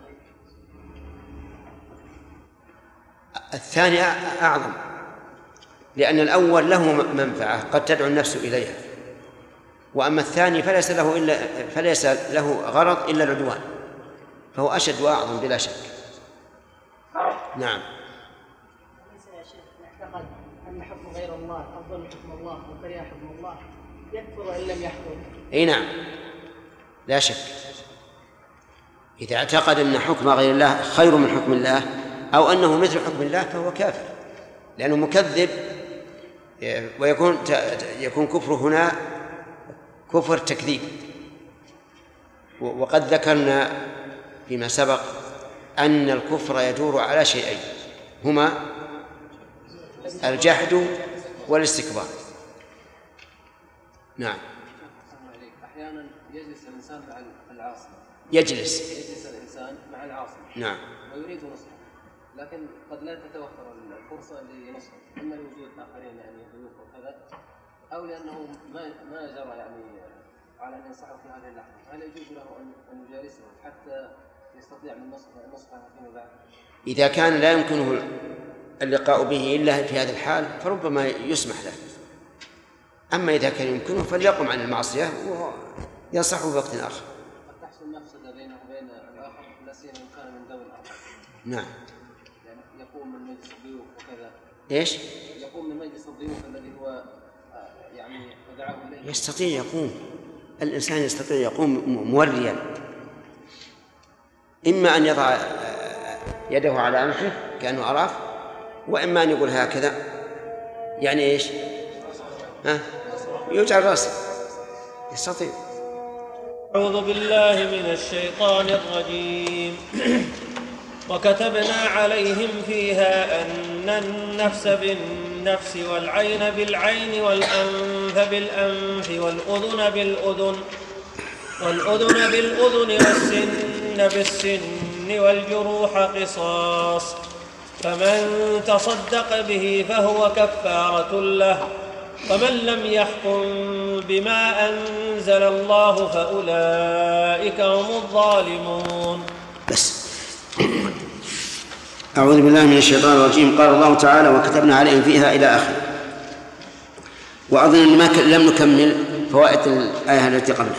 الثاني أعظم، لأن الأول له منفعة قد تدعو النفس إليها، وأما الثاني فليس له غرض إلا العدوان، فهو أشد وأعظم بلا شك. نعم. يا شيخ اعتقد أن حكم غير الله أفضل من حكم الله وكره حكم الله يكفر إن لم يحكم. أي نعم، لا شك. إذا اعتقد أن حكم غير الله خير من حكم الله أو أنه مثل حكم الله فهو كافر، لأنه مكذب، ويكون كفر هنا كفر تكذيب. وقد ذكرنا فيما سبق أن الكفر يدور على شيئين هما الجحد والاستكبار. نعم. أحيانا يجلس الإنسان مع العاصي. يجلس الإنسان مع العاصي. نعم. ويريد نصحه، لكن قد لا تتوفر الفرصة لنصحه، إما لوجود آخرين يعني ضيوف وكذا، أو لأنه ما جرى يعني على أن ينصحه في هذه اللحظة. هل يجوز له أن يجالسه حتى يستطيع من نصحه فيما بعد؟ إذا كان لا يمكنه اللقاء به إلا في هذا الحال فربما يسمح له، أما إذا كان يمكنه فليقم عن المعصية وينصحه في وقت آخر. قد تحصل مفسدة بينه وبين الآخر، لا سيما إن كان من ذوي الآخر. نعم. يعني يقوم من مجلس الضيوف وكذا. إيش؟ يقوم من مجلس الضيوف الذي هو يعني دعاه إليه. يستطيع يقوم، الإنسان يستطيع يقوم موريا، إما أن يضع يده على أنفه كأنه عرف، وإما أن يقول هكذا، يعني إيش؟ يوجع رأسه، يستطيع. أعوذ بالله من الشيطان الرجيم. وكتبنا عليهم فيها أن النفس بالنفس والعين بالعين والأنف بالأنف والأذن بالأذن والسن بالسن والجروح قصاص، فمن تصدق به فهو كفارة له، ومن لم يحكم بما أنزل الله فأولئك هم الظالمون. بس أعوذ بالله من الشيطان الرجيم. قال الله تعالى: وكتبنا عليهم فيها إلى آخره. وأظن أن لم نكمل فوائد الآية التي قبلها،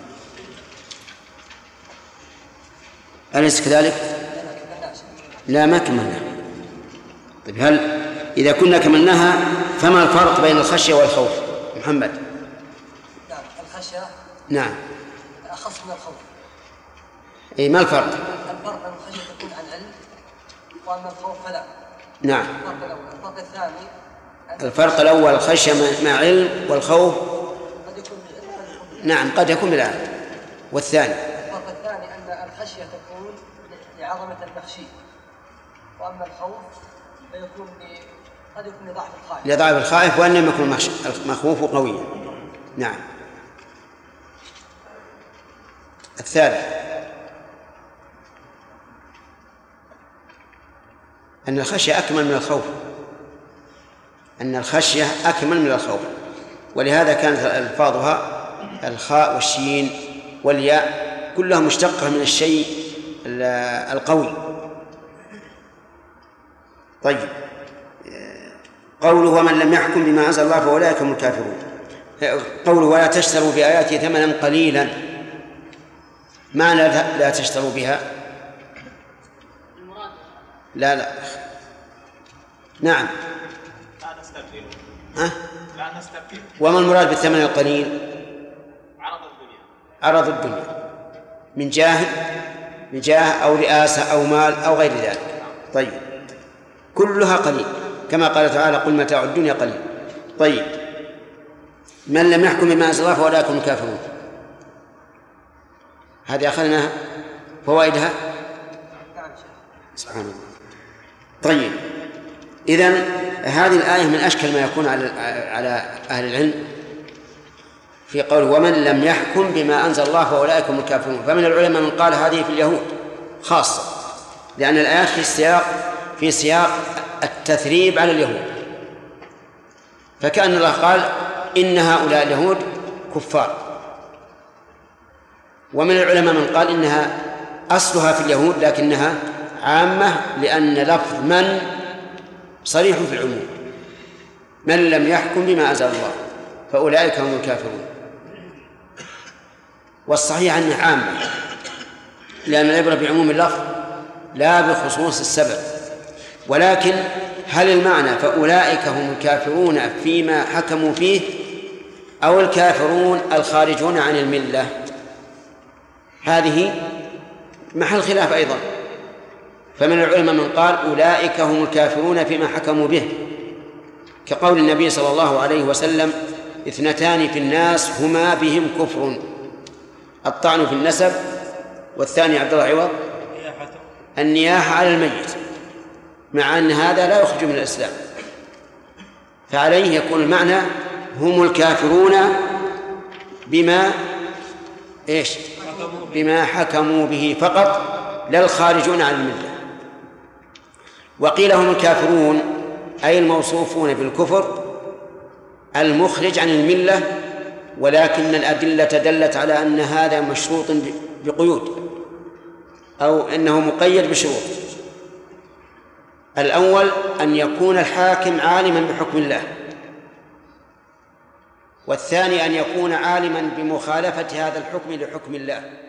أليس كذلك؟ لا، ما كملنا. طيب، هل إذا كنا كملناها فما الفرق بين الخشية والخوف؟ محمد. نعم، الخشية نعم أخص من الخوف. إيه، ما الفرق؟ الفرق أن الخشية تكون عن علم، وأما الخوف فلا. نعم. الفرق الثاني الفرق الأول الخشية مع علم، والخوف قد يكون بالعلم. نعم، قد يكون بالعلم. والثاني الفرق الثاني أن الخشية تكون لعظمة المخشي، وأما الخوف فيكون قد يكون لضعف الخائف. لضعف الخائف، وأن لم يكن المخوف قويا. نعم. الثالث أن الخشية أكمل من الخوف، أن الخشية أكمل من الخوف، ولهذا كانت ألفاظها الخاء والشين والياء كلها مشتقة من الشيء القوي. طيب، قوله: ومن لم يحكم بما أنزل الله فأولئك هم الكافرون. قوله: ولا تشتروا بآياتي ثمنا قليلا، معنى لا تشتروا بها؟ لا نعم، لا نستبدل. لا نستبدل. وما المراد بالثمن القليل؟ عرض الدنيا من جاه أو رئاسة أو مال أو غير ذلك. طيب، كلها قليل، كما قال تعالى: قل متاع الدنيا قليل. طيب، من لم يحكم بما أنزل الله فأولئك هم الكافرون. هذه أخذنا فوائدها. سبحان الله. طيب، إذن هذه الآية من أشكل ما يكون على أهل العلم في قول ومن لم يحكم بما أنزل الله فأولئك هم الكافرون. فمن العلماء من قال هذه في اليهود خاصة، لأن الآيات في سياق التثريب على اليهود، فكأن الله قال إن هؤلاء اليهود كفار. ومن العلماء من قال إنها أصلها في اليهود لكنها عامة، لأن لفظ من صريح في العموم، من لم يحكم بما أنزل الله فأولئك هم الكافرون. والصحيح أنها عامة، لأن العبرة بعموم اللفظ لا بخصوص السبب. ولكن هل المعنى فأولئك هم الكافرون فيما حكموا فيه أو الكافرون الخارجون عن الملة؟ هذه محل خلاف أيضا. فمن العلماء من قال أولئك هم الكافرون فيما حكموا به، كقول النبي صلى الله عليه وسلم 2 في الناس هما بهم كفر، الطعن في النسب، والثاني عبد الله عوض النياحة على الميت، مع أن هذا لا يخرج من الإسلام. فعليه يكون المعنى هم الكافرون بما حكموا به فقط، لا الخارجون عن الملة. وقيل هم الكافرون أي الموصوفون بالكفر المخرج عن الملة، ولكن الأدلة دلت على أن هذا مشروط بقيود، أو أنه مقيد بشروط. الأول أن يكون الحاكم عالما بحكم الله، والثاني أن يكون عالما بمخالفة هذا الحكم لحكم الله.